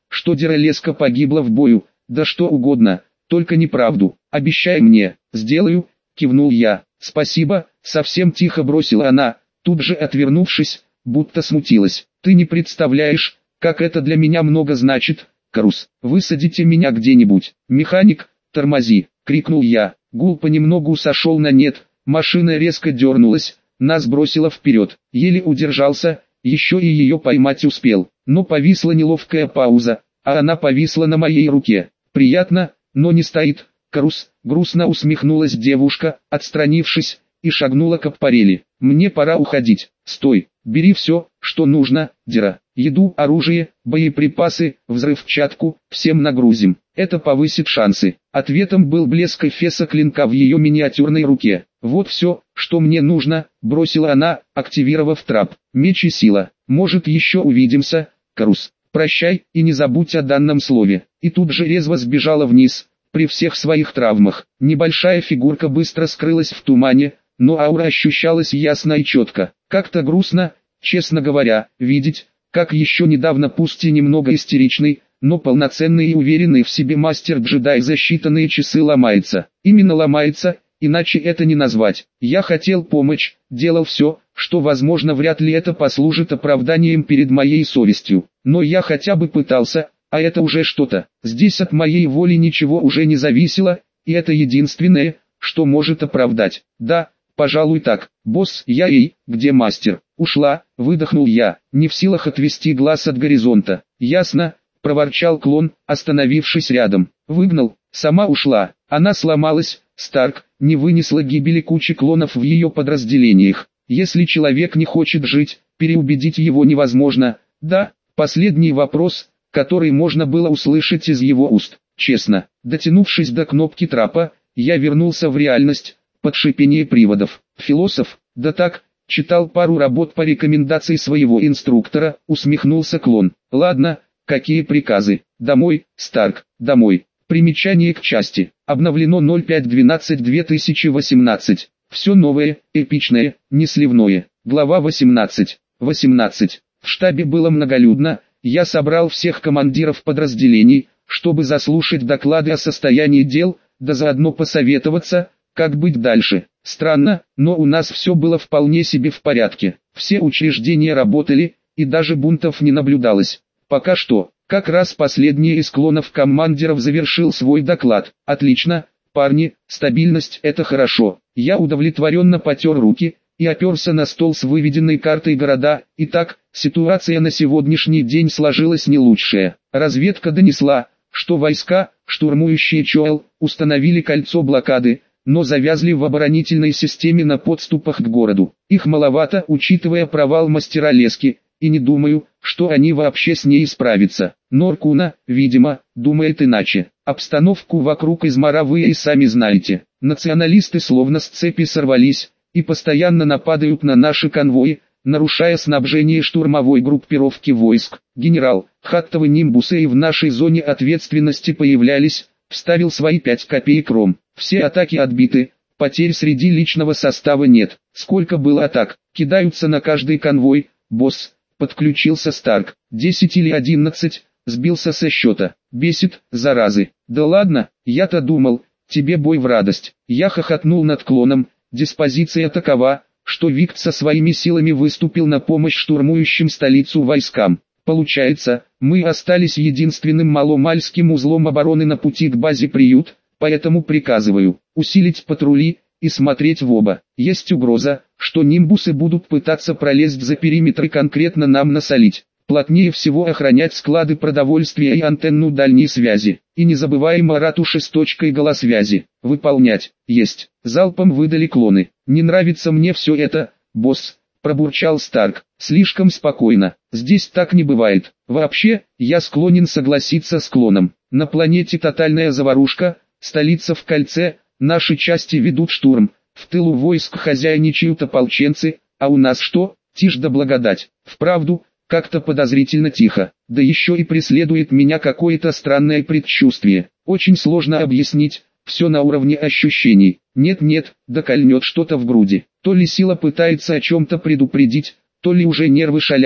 что Дералеска погибла в бою, да что угодно, только неправду. Обещай мне. Сделаю, кивнул я. Спасибо, совсем тихо бросила она, тут же отвернувшись, будто смутилась. Ты не представляешь, как это для меня много значит, Карус. Высадите меня где-нибудь. Механик, тормози, крикнул я. Гул понемногу сошел на нет, машина резко дернулась, нас бросило вперед. Еле удержался, еще и ее поймать успел. Но повисла неловкая пауза, а она повисла на моей руке. Приятно, но не стоит. Карус, грустно усмехнулась девушка, отстранившись, и шагнула к аппарели. Мне пора уходить. Стой, бери все, что нужно, Дера. Еду, оружие, боеприпасы, взрывчатку, всем нагрузим. Это повысит шансы. Ответом был блеск эфеса клинка в ее миниатюрной руке. Вот все, что мне нужно, бросила она, активировав трап. Меч и сила. Может, еще увидимся, Карус. Прощай, и не забудь о данном слове. И тут же резво сбежала вниз. При всех своих травмах, небольшая фигурка быстро скрылась в тумане, но аура ощущалась ясно и четко. Как-то грустно, честно говоря, видеть, как еще недавно пусть и немного истеричный, но полноценный и уверенный в себе мастер-джедай за считанные часы ломается. Именно ломается, иначе это не назвать. Я хотел помочь, делал все, что возможно, вряд ли это послужит оправданием перед моей совестью. Но я хотя бы пытался. А это уже что-то. Здесь от моей воли ничего уже не зависело, и это единственное, что может оправдать. Да, пожалуй так. Босс, я ей, где мастер? Ушла, выдохнул я, не в силах отвести глаз от горизонта. Ясно, проворчал клон, остановившись рядом. Выгнал, сама ушла. Она сломалась, Старк, не вынесла гибели кучи клонов в ее подразделениях. Если человек не хочет жить, переубедить его невозможно. Да, последний вопрос, который можно было услышать из его уст. Честно, дотянувшись до кнопки трапа, я вернулся в реальность, под шипение приводов. Философ, да так, читал пару работ по рекомендации своего инструктора, усмехнулся клон. Ладно, какие приказы? Домой, Старк, домой. Примечание к части. Обновлено ноль пять двенадцать две тысячи восемнадцать. Все новое, эпичное, несливное. Глава восемнадцать. восемнадцать. В штабе было многолюдно. Я собрал всех командиров подразделений, чтобы заслушать доклады о состоянии дел, да заодно посоветоваться, как быть дальше. Странно, но у нас все было вполне себе в порядке. Все учреждения работали, и даже бунтов не наблюдалось. Пока что, как раз последний из клонов командиров завершил свой доклад. Отлично, парни, стабильность – это хорошо. Я удовлетворенно потер руки и оперся на стол с выведенной картой города. Итак, ситуация на сегодняшний день сложилась не лучшая. Разведка донесла, что войска, штурмующие Чоэл, установили кольцо блокады, но завязли в оборонительной системе на подступах к городу. Их маловато, учитывая провал мастера лески, и не думаю, что они вообще с ней справятся. Норкуна, видимо, думает иначе. Обстановку вокруг Измара вы и сами знаете. Националисты словно с цепи сорвались и постоянно нападают на наши конвои, нарушая снабжение штурмовой группировки войск. Генерал, хаттовы нимбусы и в нашей зоне ответственности появлялись, вставил свои пять копеек Ром. Все атаки отбиты, потерь среди личного состава нет. Сколько было атак, кидаются на каждый конвой, босс, подключился Старк. десять или одиннадцать, сбился со счета. Бесит, заразы. Да ладно, я-то думал, тебе бой в радость. Я хохотнул над клоном. Диспозиция такова, что Викт со своими силами выступил на помощь штурмующим столицу войскам. Получается, мы остались единственным маломальским узлом обороны на пути к базе приют, поэтому приказываю усилить патрули и смотреть в оба. Есть угроза, что нимбусы будут пытаться пролезть за периметр и конкретно нам насолить. Плотнее всего охранять склады продовольствия и антенну дальней связи. И не забываем о ратуше с точкой голосвязи. Выполнять. Есть. Залпом выдали клоны. Не нравится мне все это, босс, пробурчал Старк. Слишком спокойно. Здесь так не бывает. Вообще, я склонен согласиться с клоном. На планете тотальная заварушка, столица в кольце, наши части ведут штурм. В тылу войск хозяйничают ополченцы, а у нас что? Тишь да благодать. Вправду, как-то подозрительно тихо, да еще и преследует меня какое-то странное предчувствие. Очень сложно объяснить, все на уровне ощущений. Нет-нет, да кольнет что-то в груди. То ли сила пытается о чем-то предупредить, то ли уже нервы шалят,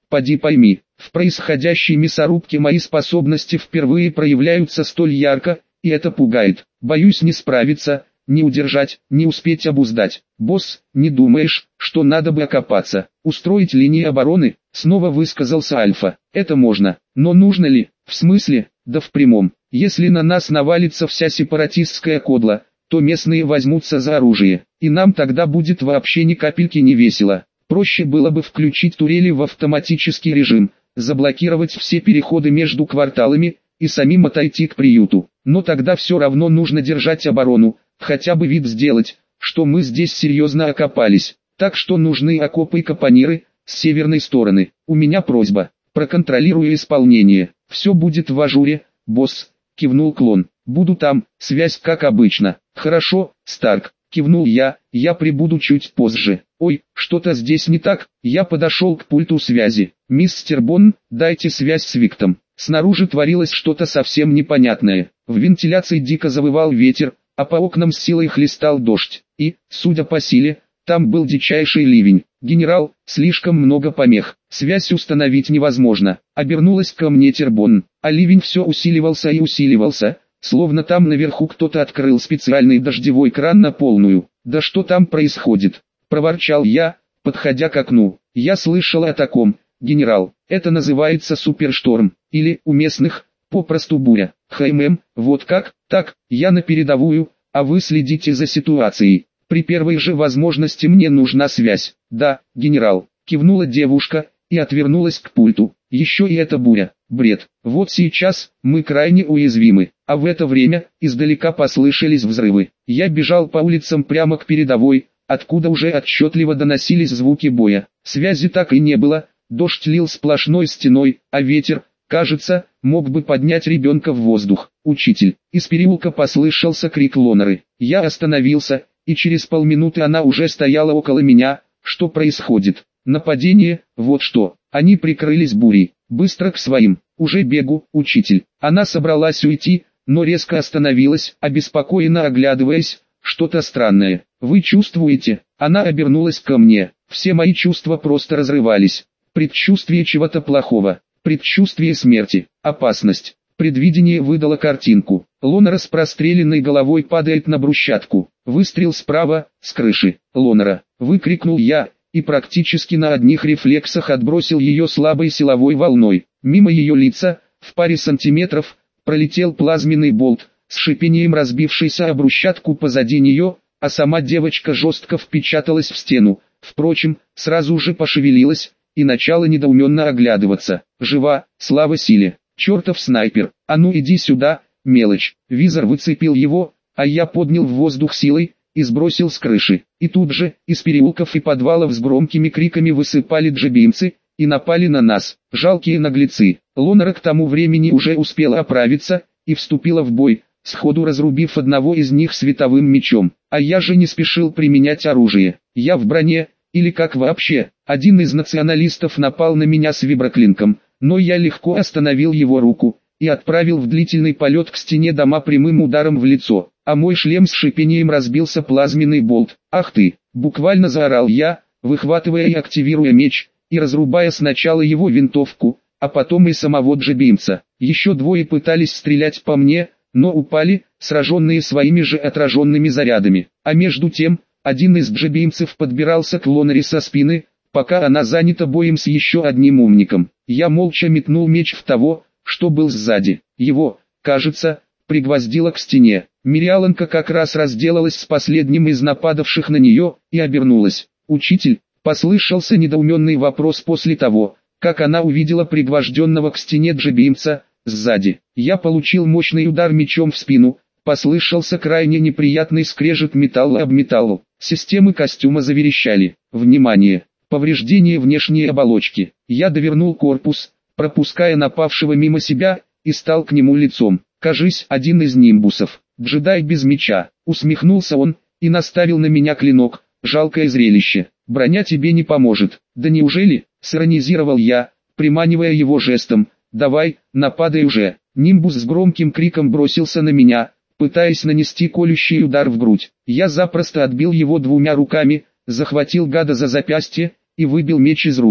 поди пойми, в происходящей мясорубке мои способности впервые проявляются столь ярко, и это пугает. Боюсь не справиться, не удержать, не успеть обуздать. Босс, не думаешь, что надо бы окопаться, устроить линии обороны? Снова высказался Альфа. Это можно, но нужно ли? В смысле? Да в прямом. Если на нас навалится вся сепаратистская кодла, то местные возьмутся за оружие, и нам тогда будет вообще ни капельки не весело. Проще было бы включить турели в автоматический режим, заблокировать все переходы между кварталами, и самим отойти к приюту. Но тогда все равно нужно держать оборону, хотя бы вид сделать, что мы здесь серьезно окопались. Так что нужны окопы и капониры с северной стороны. У меня просьба, проконтролируй исполнение. Все будет в ажуре, босс, кивнул Клон. Буду там, связь как обычно. Хорошо, Старк, кивнул я, я прибуду чуть позже. Ой, что-то здесь не так. Я подошел к пульту связи. Мистер Бонн, дайте связь с Виктом. Снаружи творилось что-то совсем непонятное. В вентиляции дико завывал ветер, а по окнам с силой хлестал дождь. И, судя по силе, там был дичайший ливень. «Генерал, слишком много помех. Связь установить невозможно». Обернулась ко мне Тербон. А ливень все усиливался и усиливался, словно там наверху кто-то открыл специальный дождевой кран на полную. «Да что там происходит?» – проворчал я, подходя к окну. «Я слышал о таком, генерал. Это называется супершторм, или, у местных, попросту буря. ХММ, вот как? Так, я на передовую, а вы следите за ситуацией. При первой же возможности мне нужна связь». «Да, генерал», кивнула девушка, и отвернулась к пульту. «Еще и эта буря. Бред. Вот сейчас, мы крайне уязвимы». А в это время, издалека послышались взрывы. Я бежал по улицам прямо к передовой, откуда уже отчетливо доносились звуки боя. Связи так и не было, дождь лил сплошной стеной, а ветер, кажется, мог бы поднять ребенка в воздух. «Учитель!» Из переулка послышался крик Лонеры. Я остановился, и через полминуты она уже стояла около меня. «Что происходит?» «Нападение, вот что». Они прикрылись бурей. «Быстро к своим». «Уже бегу, учитель». Она собралась уйти, но резко остановилась, обеспокоенно оглядываясь. «Что-то странное. Вы чувствуете?» Она обернулась ко мне. Все мои чувства просто разрывались. Предчувствие чего-то плохого. Предчувствие смерти. Опасность. Предвидение выдало картинку. Лонера с простреленной головой падает на брусчатку. Выстрел справа, с крыши. «Лонера!» — выкрикнул я, и практически на одних рефлексах отбросил ее слабой силовой волной. Мимо ее лица, в паре сантиметров, пролетел плазменный болт, с шипением разбившийся о брусчатку позади нее, а сама девочка жестко впечаталась в стену. Впрочем, сразу же пошевелилась, и начала недоуменно оглядываться. «Жива, слава силе! Чертов снайпер! А ну иди сюда, мелочь!» Визор выцепил его, а я поднял в воздух силой и сбросил с крыши. И тут же, из переулков и подвалов с громкими криками высыпали джебимцы и напали на нас. Жалкие наглецы. Лонера к тому времени уже успела оправиться и вступила в бой, сходу разрубив одного из них световым мечом. А я же не спешил применять оружие. Я в броне, или как вообще. Один из националистов напал на меня с виброклинком, но я легко остановил его руку и отправил в длительный полет к стене дома прямым ударом в лицо, а мой шлем с шипением разбился плазменный болт. «Ах ты!» — буквально заорал я, выхватывая и активируя меч, и разрубая сначала его винтовку, а потом и самого джебимца. Еще двое пытались стрелять по мне, но упали, сраженные своими же отраженными зарядами. А между тем, один из джебимцев подбирался к Лонере со спины, пока она занята боем с еще одним умником. Я молча метнул меч в того, что был сзади. Его, кажется, пригвоздило к стене. Мириаланка как раз разделалась с последним из нападавших на нее и обернулась. «Учитель?» — послышался недоуменный вопрос после того, как она увидела пригвожденного к стене джебимца сзади. Я получил мощный удар мечом в спину, послышался крайне неприятный скрежет металла об металлу. Системы костюма заверещали. «Внимание! Повреждение внешней оболочки». Я довернул корпус, пропуская напавшего мимо себя, и стал к нему лицом. «Кажись, один из нимбусов. Джедай без меча». Усмехнулся он, и наставил на меня клинок. «Жалкое зрелище. Броня тебе не поможет». «Да неужели?» — сиронизировал я, приманивая его жестом. «Давай, нападай уже». Нимбус с громким криком бросился на меня, пытаясь нанести колющий удар в грудь. Я запросто отбил его двумя руками, захватил гада за запястье и выбил меч из руки.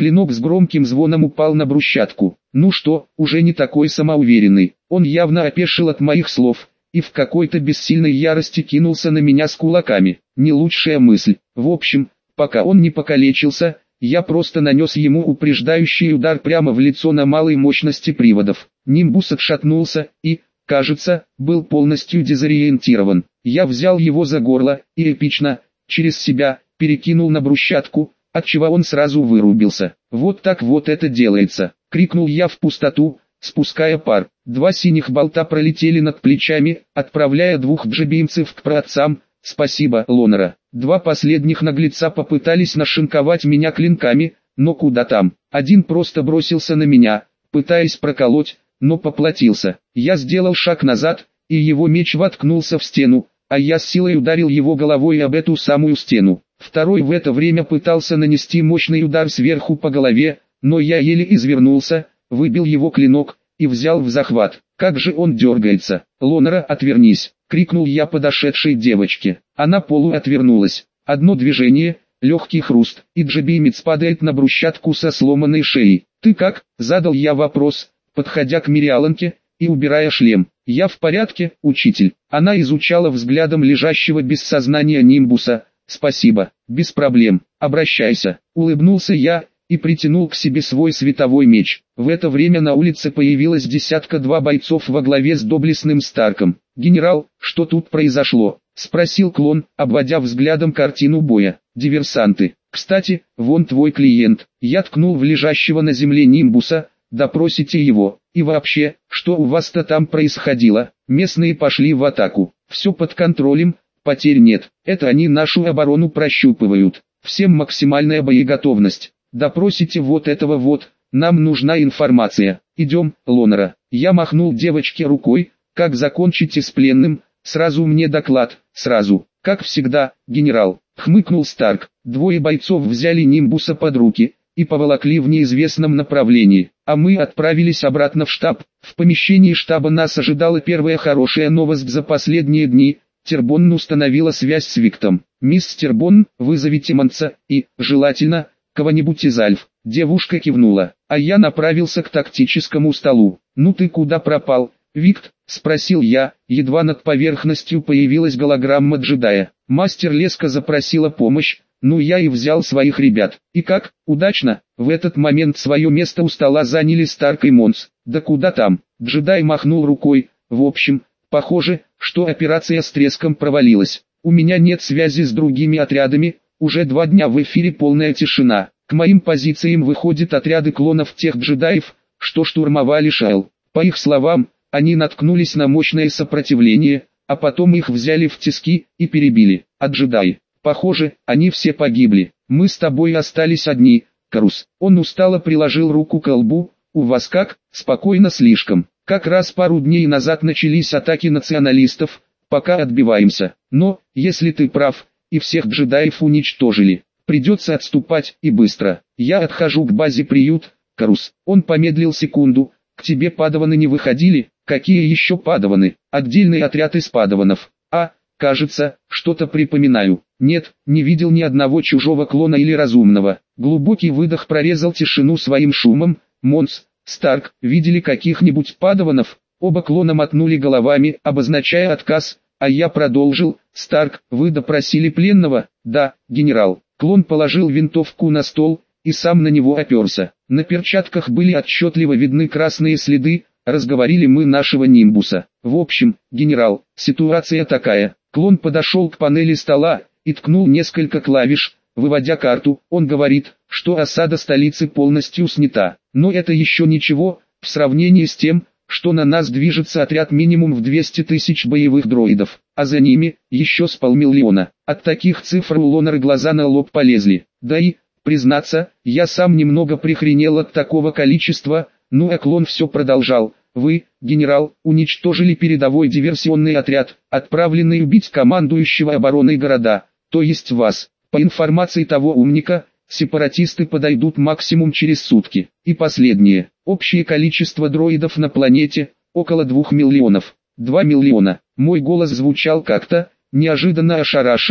Клинок с громким звоном упал на брусчатку. Ну что, уже не такой самоуверенный. Он явно опешил от моих слов и в какой-то бессильной ярости кинулся на меня с кулаками. Не лучшая мысль. В общем, пока он не покалечился, я просто нанес ему упреждающий удар прямо в лицо на малой мощности приводов. Нимбус отшатнулся и, кажется, был полностью дезориентирован. Я взял его за горло и эпично, через себя, перекинул на брусчатку, отчего он сразу вырубился. «Вот так вот это делается!» — крикнул я в пустоту, спуская пар. Два синих болта пролетели над плечами, отправляя двух джебимцев к праотцам. «Спасибо, Лонера». Два последних наглеца попытались нашинковать меня клинками, но куда там. Один просто бросился на меня, пытаясь проколоть, но поплатился. Я сделал шаг назад, и его меч воткнулся в стену, а я с силой ударил его головой об эту самую стену. Второй в это время пытался нанести мощный удар сверху по голове, но я еле извернулся, выбил его клинок и взял в захват. Как же он дергается! «Лонера, отвернись!» — крикнул я подошедшей девочке. Она полуотвернулась. Одно движение, легкий хруст, и джебимец падает на брусчатку со сломанной шеей. «Ты как?» — задал я вопрос, подходя к Мириаланке и убирая шлем. «Я в порядке, учитель». Она изучала взглядом лежащего без сознания Нимбуса. «Спасибо, без проблем, обращайся», — улыбнулся я и притянул к себе свой световой меч. В это время на улице появилось десятка-два бойцов во главе с доблестным Старком. «Генерал, что тут произошло?» — спросил клон, обводя взглядом картину боя. «Диверсанты. Кстати, вон твой клиент». Я ткнул в лежащего на земле Нимбуса. «Допросите его. И вообще, что у вас-то там происходило?» Местные пошли в атаку. «Все под контролем, потерь нет. Это они нашу оборону прощупывают. Всем максимальная боеготовность. Допросите вот этого вот, нам нужна информация. Идем, Лонера». Я махнул девочке рукой. «Как закончите с пленным, сразу мне доклад, сразу». «Как всегда, генерал», — хмыкнул Старк. Двое бойцов взяли Нимбуса под руки и поволокли в неизвестном направлении, а мы отправились обратно в штаб. В помещении штаба нас ожидала первая хорошая новость за последние дни. Тербонн установила связь с Виктом. «Мисс Тербонн, вызовите Манца и, желательно, кого-нибудь из Альф». Девушка кивнула, а я направился к тактическому столу. «Ну ты куда пропал, Викт?» — спросил я, едва над поверхностью появилась голограмма джедая. Мастер Леска запросила помощь, ну я и взял своих ребят. «И как, удачно?» В этот момент свое место у стола заняли Старк и Монс. «Да куда там?» — джедай махнул рукой. «В общем, похоже, что операция с треском провалилась. У меня нет связи с другими отрядами, уже два дня в эфире полная тишина. К моим позициям выходят отряды клонов тех джедаев, что штурмовали Шайл. По их словам, они наткнулись на мощное сопротивление, а потом их взяли в тиски и перебили. А джедаи, похоже, они все погибли. Мы с тобой остались одни, Карус». Он устало приложил руку к лбу. «У вас как?» «Спокойно слишком. Как раз пару дней назад начались атаки националистов, пока отбиваемся. Но, если ты прав, и всех джедаев уничтожили, придется отступать, и быстро. Я отхожу к базе приют, Карус». Он помедлил секунду. «К тебе падаваны не выходили?» «Какие еще падаваны?» «Отдельный отряд из падаванов». «А, кажется, что-то припоминаю». «Нет, не видел ни одного чужого клона или разумного». Глубокий выдох прорезал тишину своим шумом. «Монс, Старк, видели каких-нибудь падаванов?» Оба клона мотнули головами, обозначая отказ, а я продолжил. «Старк, вы допросили пленного?» «Да, генерал». Клон положил винтовку на стол и сам на него оперся. На перчатках были отчетливо видны красные следы. Разговорили мы нашего Нимбуса. «В общем, генерал, ситуация такая». Клон подошел к панели стола и ткнул несколько клавиш, выводя карту. Он говорит, что осада столицы полностью снята. Но это еще ничего, в сравнении с тем, что на нас движется отряд минимум в двести тысяч боевых дроидов, а за ними еще с полмиллиона. От таких цифр у Лонера глаза на лоб полезли. Да и, признаться, я сам немного прихренел от такого количества. Ну а клон все продолжал. «Вы, генерал, уничтожили передовой диверсионный отряд, отправленный убить командующего обороной города, то есть вас. По информации того умника, сепаратисты подойдут максимум через сутки. И последнее. Общее количество дроидов на планете – около двух миллионов. Два миллиона». Мой голос звучал как-то неожиданно ошарашенно.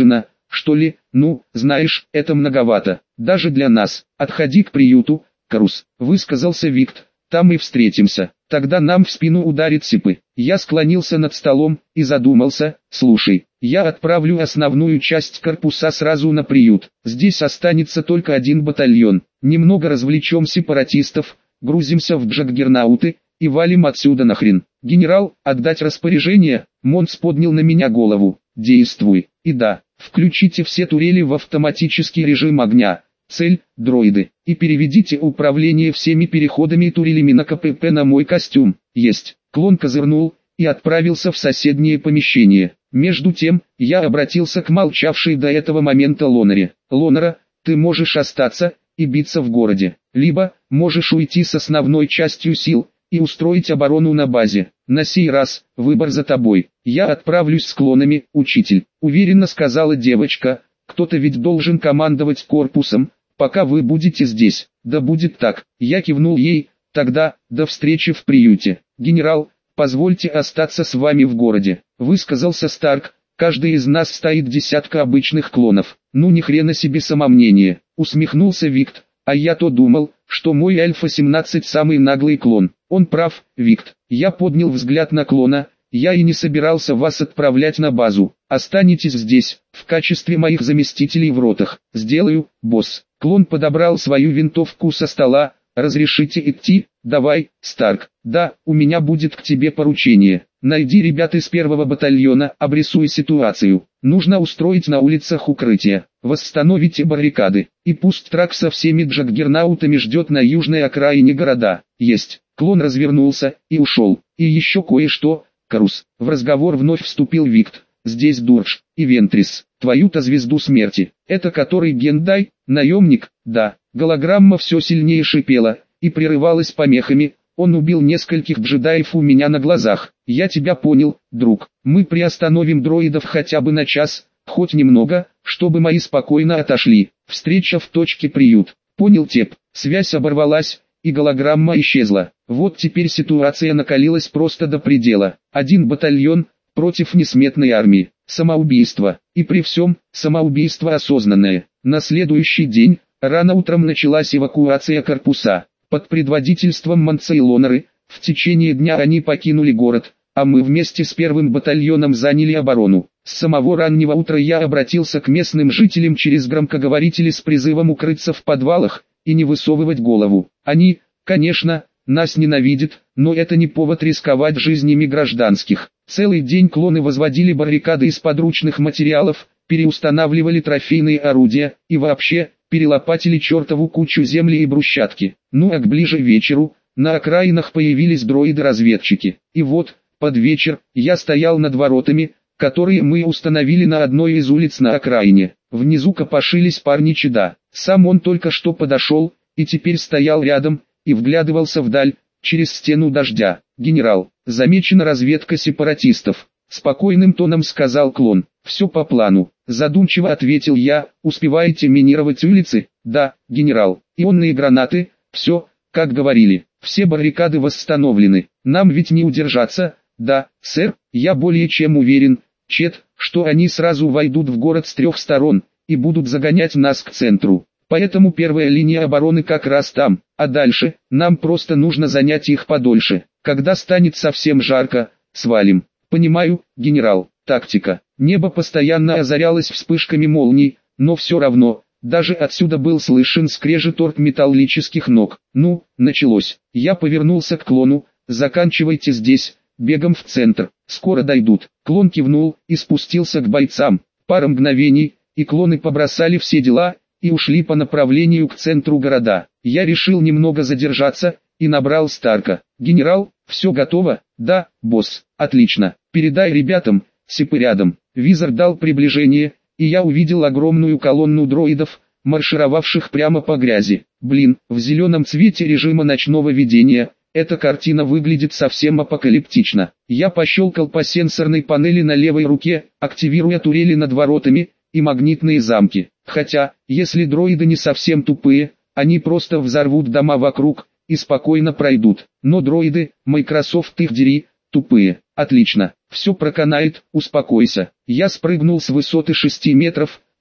что ли? Ну, знаешь, это многовато, даже для нас. Отходи к приюту, Карус, высказался Викт, там и встретимся. Тогда нам в спину ударит Сипы. Я склонился над столом и задумался. Слушай, я отправлю основную часть корпуса сразу на приют. Здесь останется только один батальон. Немного развлечем сепаратистов, грузимся в джаггернауты и валим отсюда нахрен. Генерал, отдать распоряжение? Монс поднял на меня голову. Действуй. И да, включите все турели в автоматический режим огня. Цель – дроиды. И переведите управление всеми переходами и турелями на КПП на мой костюм. Есть. Клон козырнул и отправился в соседнее помещение. Между тем, я обратился к молчавшей до этого момента Лонаре. Лонара, ты можешь остаться и биться в городе. Либо, можешь уйти с основной частью сил и устроить оборону на базе. На сей раз, выбор за тобой. Я отправлюсь с клонами, учитель. Уверенно сказала девочка. Кто-то ведь должен командовать корпусом, пока вы будете здесь. Да будет так. Я кивнул ей. Тогда, до встречи в приюте. Генерал, позвольте остаться с вами в городе. Высказался Старк. Каждый из нас стоит десятка обычных клонов. Ну ни хрена себе самомнение. Усмехнулся Викт. А я-то думал, что мой Альфа семнадцать самый наглый клон. Он прав, Викт. Я поднял взгляд на клона. Я и не собирался вас отправлять на базу. Останетесь здесь, в качестве моих заместителей в ротах. Сделаю, босс. Клон подобрал свою винтовку со стола. Разрешите идти? Давай, Старк. Да, у меня будет к тебе поручение. Найди ребят из первого батальона, обрисуй ситуацию. Нужно устроить на улицах укрытие. Восстановите баррикады. И пусть трак со всеми джаггернаутами ждет на южной окраине города. Есть. Клон развернулся и ушел. И еще кое-что. Карус. В разговор вновь вступил Викт. Здесь Дурдж и Вентрис. Твою-то звезду смерти. Это который Гендай, наемник? Да. Голограмма все сильнее шипела и прерывалась помехами. Он убил нескольких джедаев у меня на глазах. Я тебя понял, друг. Мы приостановим дроидов хотя бы на час, хоть немного, чтобы мои спокойно отошли. Встреча в точке приют. Понял, Теп. Связь оборвалась, и голограмма исчезла. Вот теперь ситуация накалилась просто до предела. Один батальон против несметной армии. Самоубийство. И при всем, самоубийство осознанное. На следующий день, рано утром началась эвакуация корпуса. Под предводительством Монца и Лонары, в течение дня они покинули город, а мы вместе с первым батальоном заняли оборону. С самого раннего утра я обратился к местным жителям через громкоговорители с призывом укрыться в подвалах и не высовывать голову. Они, конечно, нас ненавидят, но это не повод рисковать жизнями гражданских. Целый день клоны возводили баррикады из подручных материалов, переустанавливали трофейные орудия и вообще перелопатили чертову кучу земли и брусчатки. Ну а к ближе вечеру, на окраинах появились дроиды-разведчики. И вот, под вечер, я стоял над воротами, которые мы установили на одной из улиц на окраине. Внизу копошились парни Чеда. Сам он только что подошел, и теперь стоял рядом, и вглядывался вдаль, через стену дождя. «Генерал, замечена разведка сепаратистов», — спокойным тоном сказал клон. «Все по плану», — задумчиво ответил я. «Успеваете минировать улицы?» «Да, генерал. Ионные гранаты, все, как говорили. Все баррикады восстановлены. Нам ведь не удержаться?» «Да, сэр, я более чем уверен, Чет, что они сразу войдут в город с трех сторон, и будут загонять нас к центру. Поэтому первая линия обороны как раз там, а дальше, нам просто нужно занять их подольше. Когда станет совсем жарко, свалим». «Понимаю, генерал, тактика». Небо постоянно озарялось вспышками молний, но все равно, даже отсюда был слышен скрежет металлических ног. «Ну, началось». Я повернулся к клону. «Заканчивайте здесь, бегом в центр, скоро дойдут». Клон кивнул и спустился к бойцам. Пара мгновений, и клоны побросали все дела и ушли по направлению к центру города. Я решил немного задержаться и набрал Старка. «Генерал, все готово?» «Да, босс, отлично. Передай ребятам, Сипы рядом». Визор дал приближение, и я увидел огромную колонну дроидов, маршировавших прямо по грязи. Блин, в зеленом цвете режима ночного видения. Эта картина выглядит совсем апокалиптично. Я пощелкал по сенсорной панели на левой руке, активируя турели над воротами и магнитные замки. Хотя, если дроиды не совсем тупые, они просто взорвут дома вокруг и спокойно пройдут. Но дроиды, Microsoft их дери, тупые. Отлично, все проканает, успокойся. Я спрыгнул с высоты шести метров,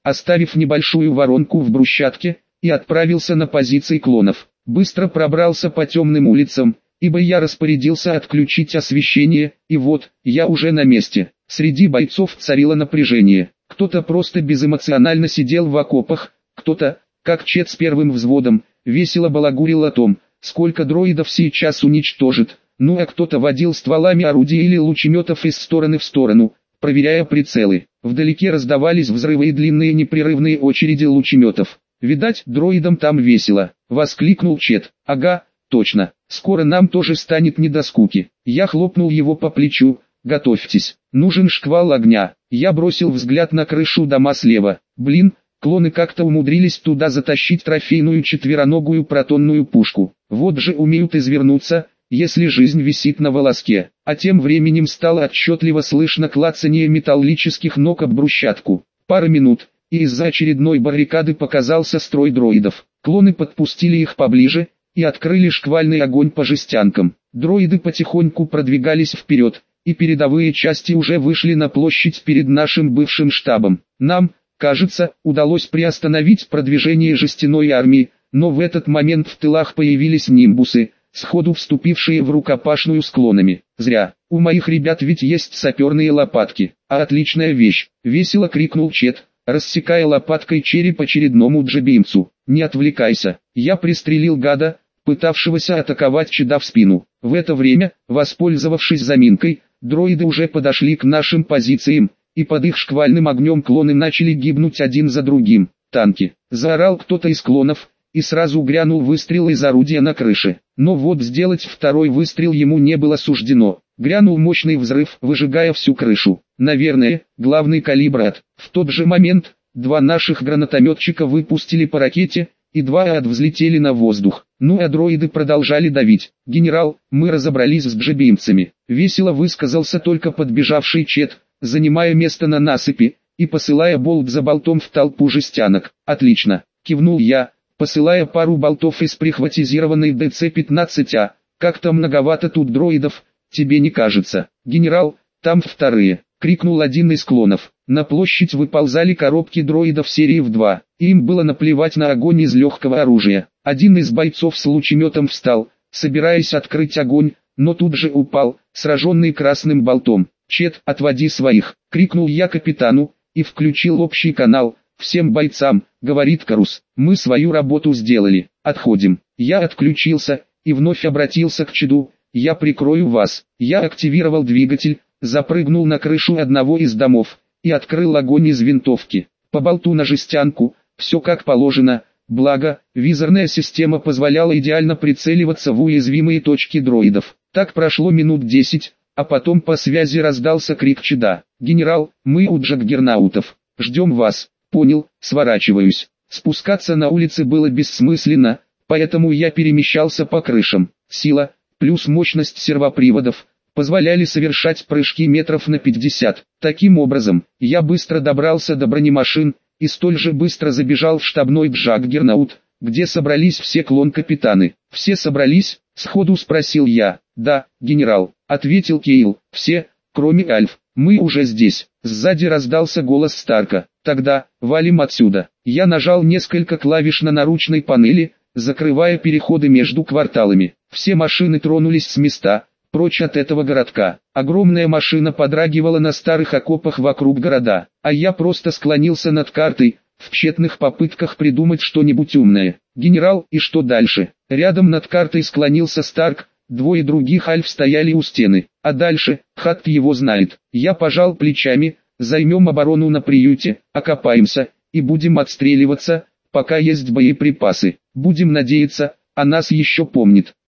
оставив небольшую воронку в брусчатке, и отправился на позиции клонов. Быстро пробрался по темным улицам, ибо я распорядился отключить освещение, и вот, я уже на месте. Среди бойцов царило напряжение. Кто-то просто безэмоционально сидел в окопах, кто-то, как Чет с первым взводом, весело балагурил о том, сколько дроидов сейчас уничтожит, ну а кто-то водил стволами орудий или лучеметов из стороны в сторону, проверяя прицелы. Вдалеке раздавались взрывы и длинные непрерывные очереди лучеметов. «Видать, дроидам там весело», — воскликнул Чет. «Ага, точно, скоро нам тоже станет не до скуки». Я хлопнул его по плечу. «Готовьтесь, нужен шквал огня». Я бросил взгляд на крышу дома слева. Блин, клоны как-то умудрились туда затащить трофейную четвероногую протонную пушку. Вот же умеют извернуться, если жизнь висит на волоске. А тем временем стало отчетливо слышно клацанье металлических ног об брусчатку. Пара минут, и из-за очередной баррикады показался строй дроидов. Клоны подпустили их поближе и открыли шквальный огонь по жестянкам. Дроиды потихоньку продвигались вперед, и передовые части уже вышли на площадь перед нашим бывшим штабом. Нам, кажется, удалось приостановить продвижение жестяной армии, но в этот момент в тылах появились нимбусы, сходу вступившие в рукопашную с клонами. Зря, у моих ребят ведь есть саперные лопатки, а отличная вещь, весело крикнул Чет, рассекая лопаткой череп очередному джебимцу. Не отвлекайся, я пристрелил гада, пытавшегося атаковать Чеда в спину. В это время, воспользовавшись заминкой, дроиды уже подошли к нашим позициям, и под их шквальным огнем клоны начали гибнуть один за другим. «Танки!» — заорал кто-то из клонов, и сразу грянул выстрел из орудия на крыше. Но вот сделать второй выстрел ему не было суждено. Грянул мощный взрыв, выжигая всю крышу. Наверное, главный калибр от. В тот же момент, два наших гранатометчика выпустили по ракете, и два ад взлетели на воздух. Ну а дроиды продолжали давить. «Генерал, мы разобрались с джебимцами», — весело высказался только подбежавший Чет, занимая место на насыпи, и посылая болт за болтом в толпу жестянок. «Отлично», — кивнул я, посылая пару болтов из прихватизированной дэ цэ пятнадцать а. «Как-то многовато тут дроидов, тебе не кажется?» «Генерал, там вторые», — крикнул один из клонов. На площадь выползали коробки дроидов серии эф два. Им было наплевать на огонь из легкого оружия. Один из бойцов с лучеметом встал, собираясь открыть огонь, но тут же упал, сраженный красным болтом. «Чет, отводи своих!» — крикнул я капитану, и включил общий канал. «Всем бойцам», — говорит Карус, — «мы свою работу сделали, отходим». Я отключился, и вновь обратился к Чеду. «Я прикрою вас». Я активировал двигатель, запрыгнул на крышу одного из домов, и открыл огонь из винтовки. По болту на жестянку, все как положено, благо, визорная система позволяла идеально прицеливаться в уязвимые точки дроидов. Так прошло минут десять, а потом по связи раздался крик Чеда. «Генерал, мы у джаггернаутов, ждем вас». «Понял, сворачиваюсь». Спускаться на улице было бессмысленно, поэтому я перемещался по крышам. Сила, плюс мощность сервоприводов, позволяли совершать прыжки метров на пятьдесят. Таким образом, я быстро добрался до бронемашин, и столь же быстро забежал в штабной джаггернаут, где собрались все клон-капитаны. «Все собрались?» — сходу спросил я. «Да, генерал», — ответил Кейл. «Все, кроме Альф. Мы уже здесь». Сзади раздался голос Старка. «Тогда, валим отсюда». Я нажал несколько клавиш на наручной панели, закрывая переходы между кварталами. Все машины тронулись с места, прочь от этого городка. Огромная машина подрагивала на старых окопах вокруг города, а я просто склонился над картой, в тщетных попытках придумать что-нибудь умное. «Генерал, и что дальше?» Рядом над картой склонился Старк, двое других Альф стояли у стены. «А дальше, Хатт его знает». Я пожал плечами. «Займем оборону на приюте, окопаемся, и будем отстреливаться, пока есть боеприпасы. Будем надеяться, о нас еще помнит».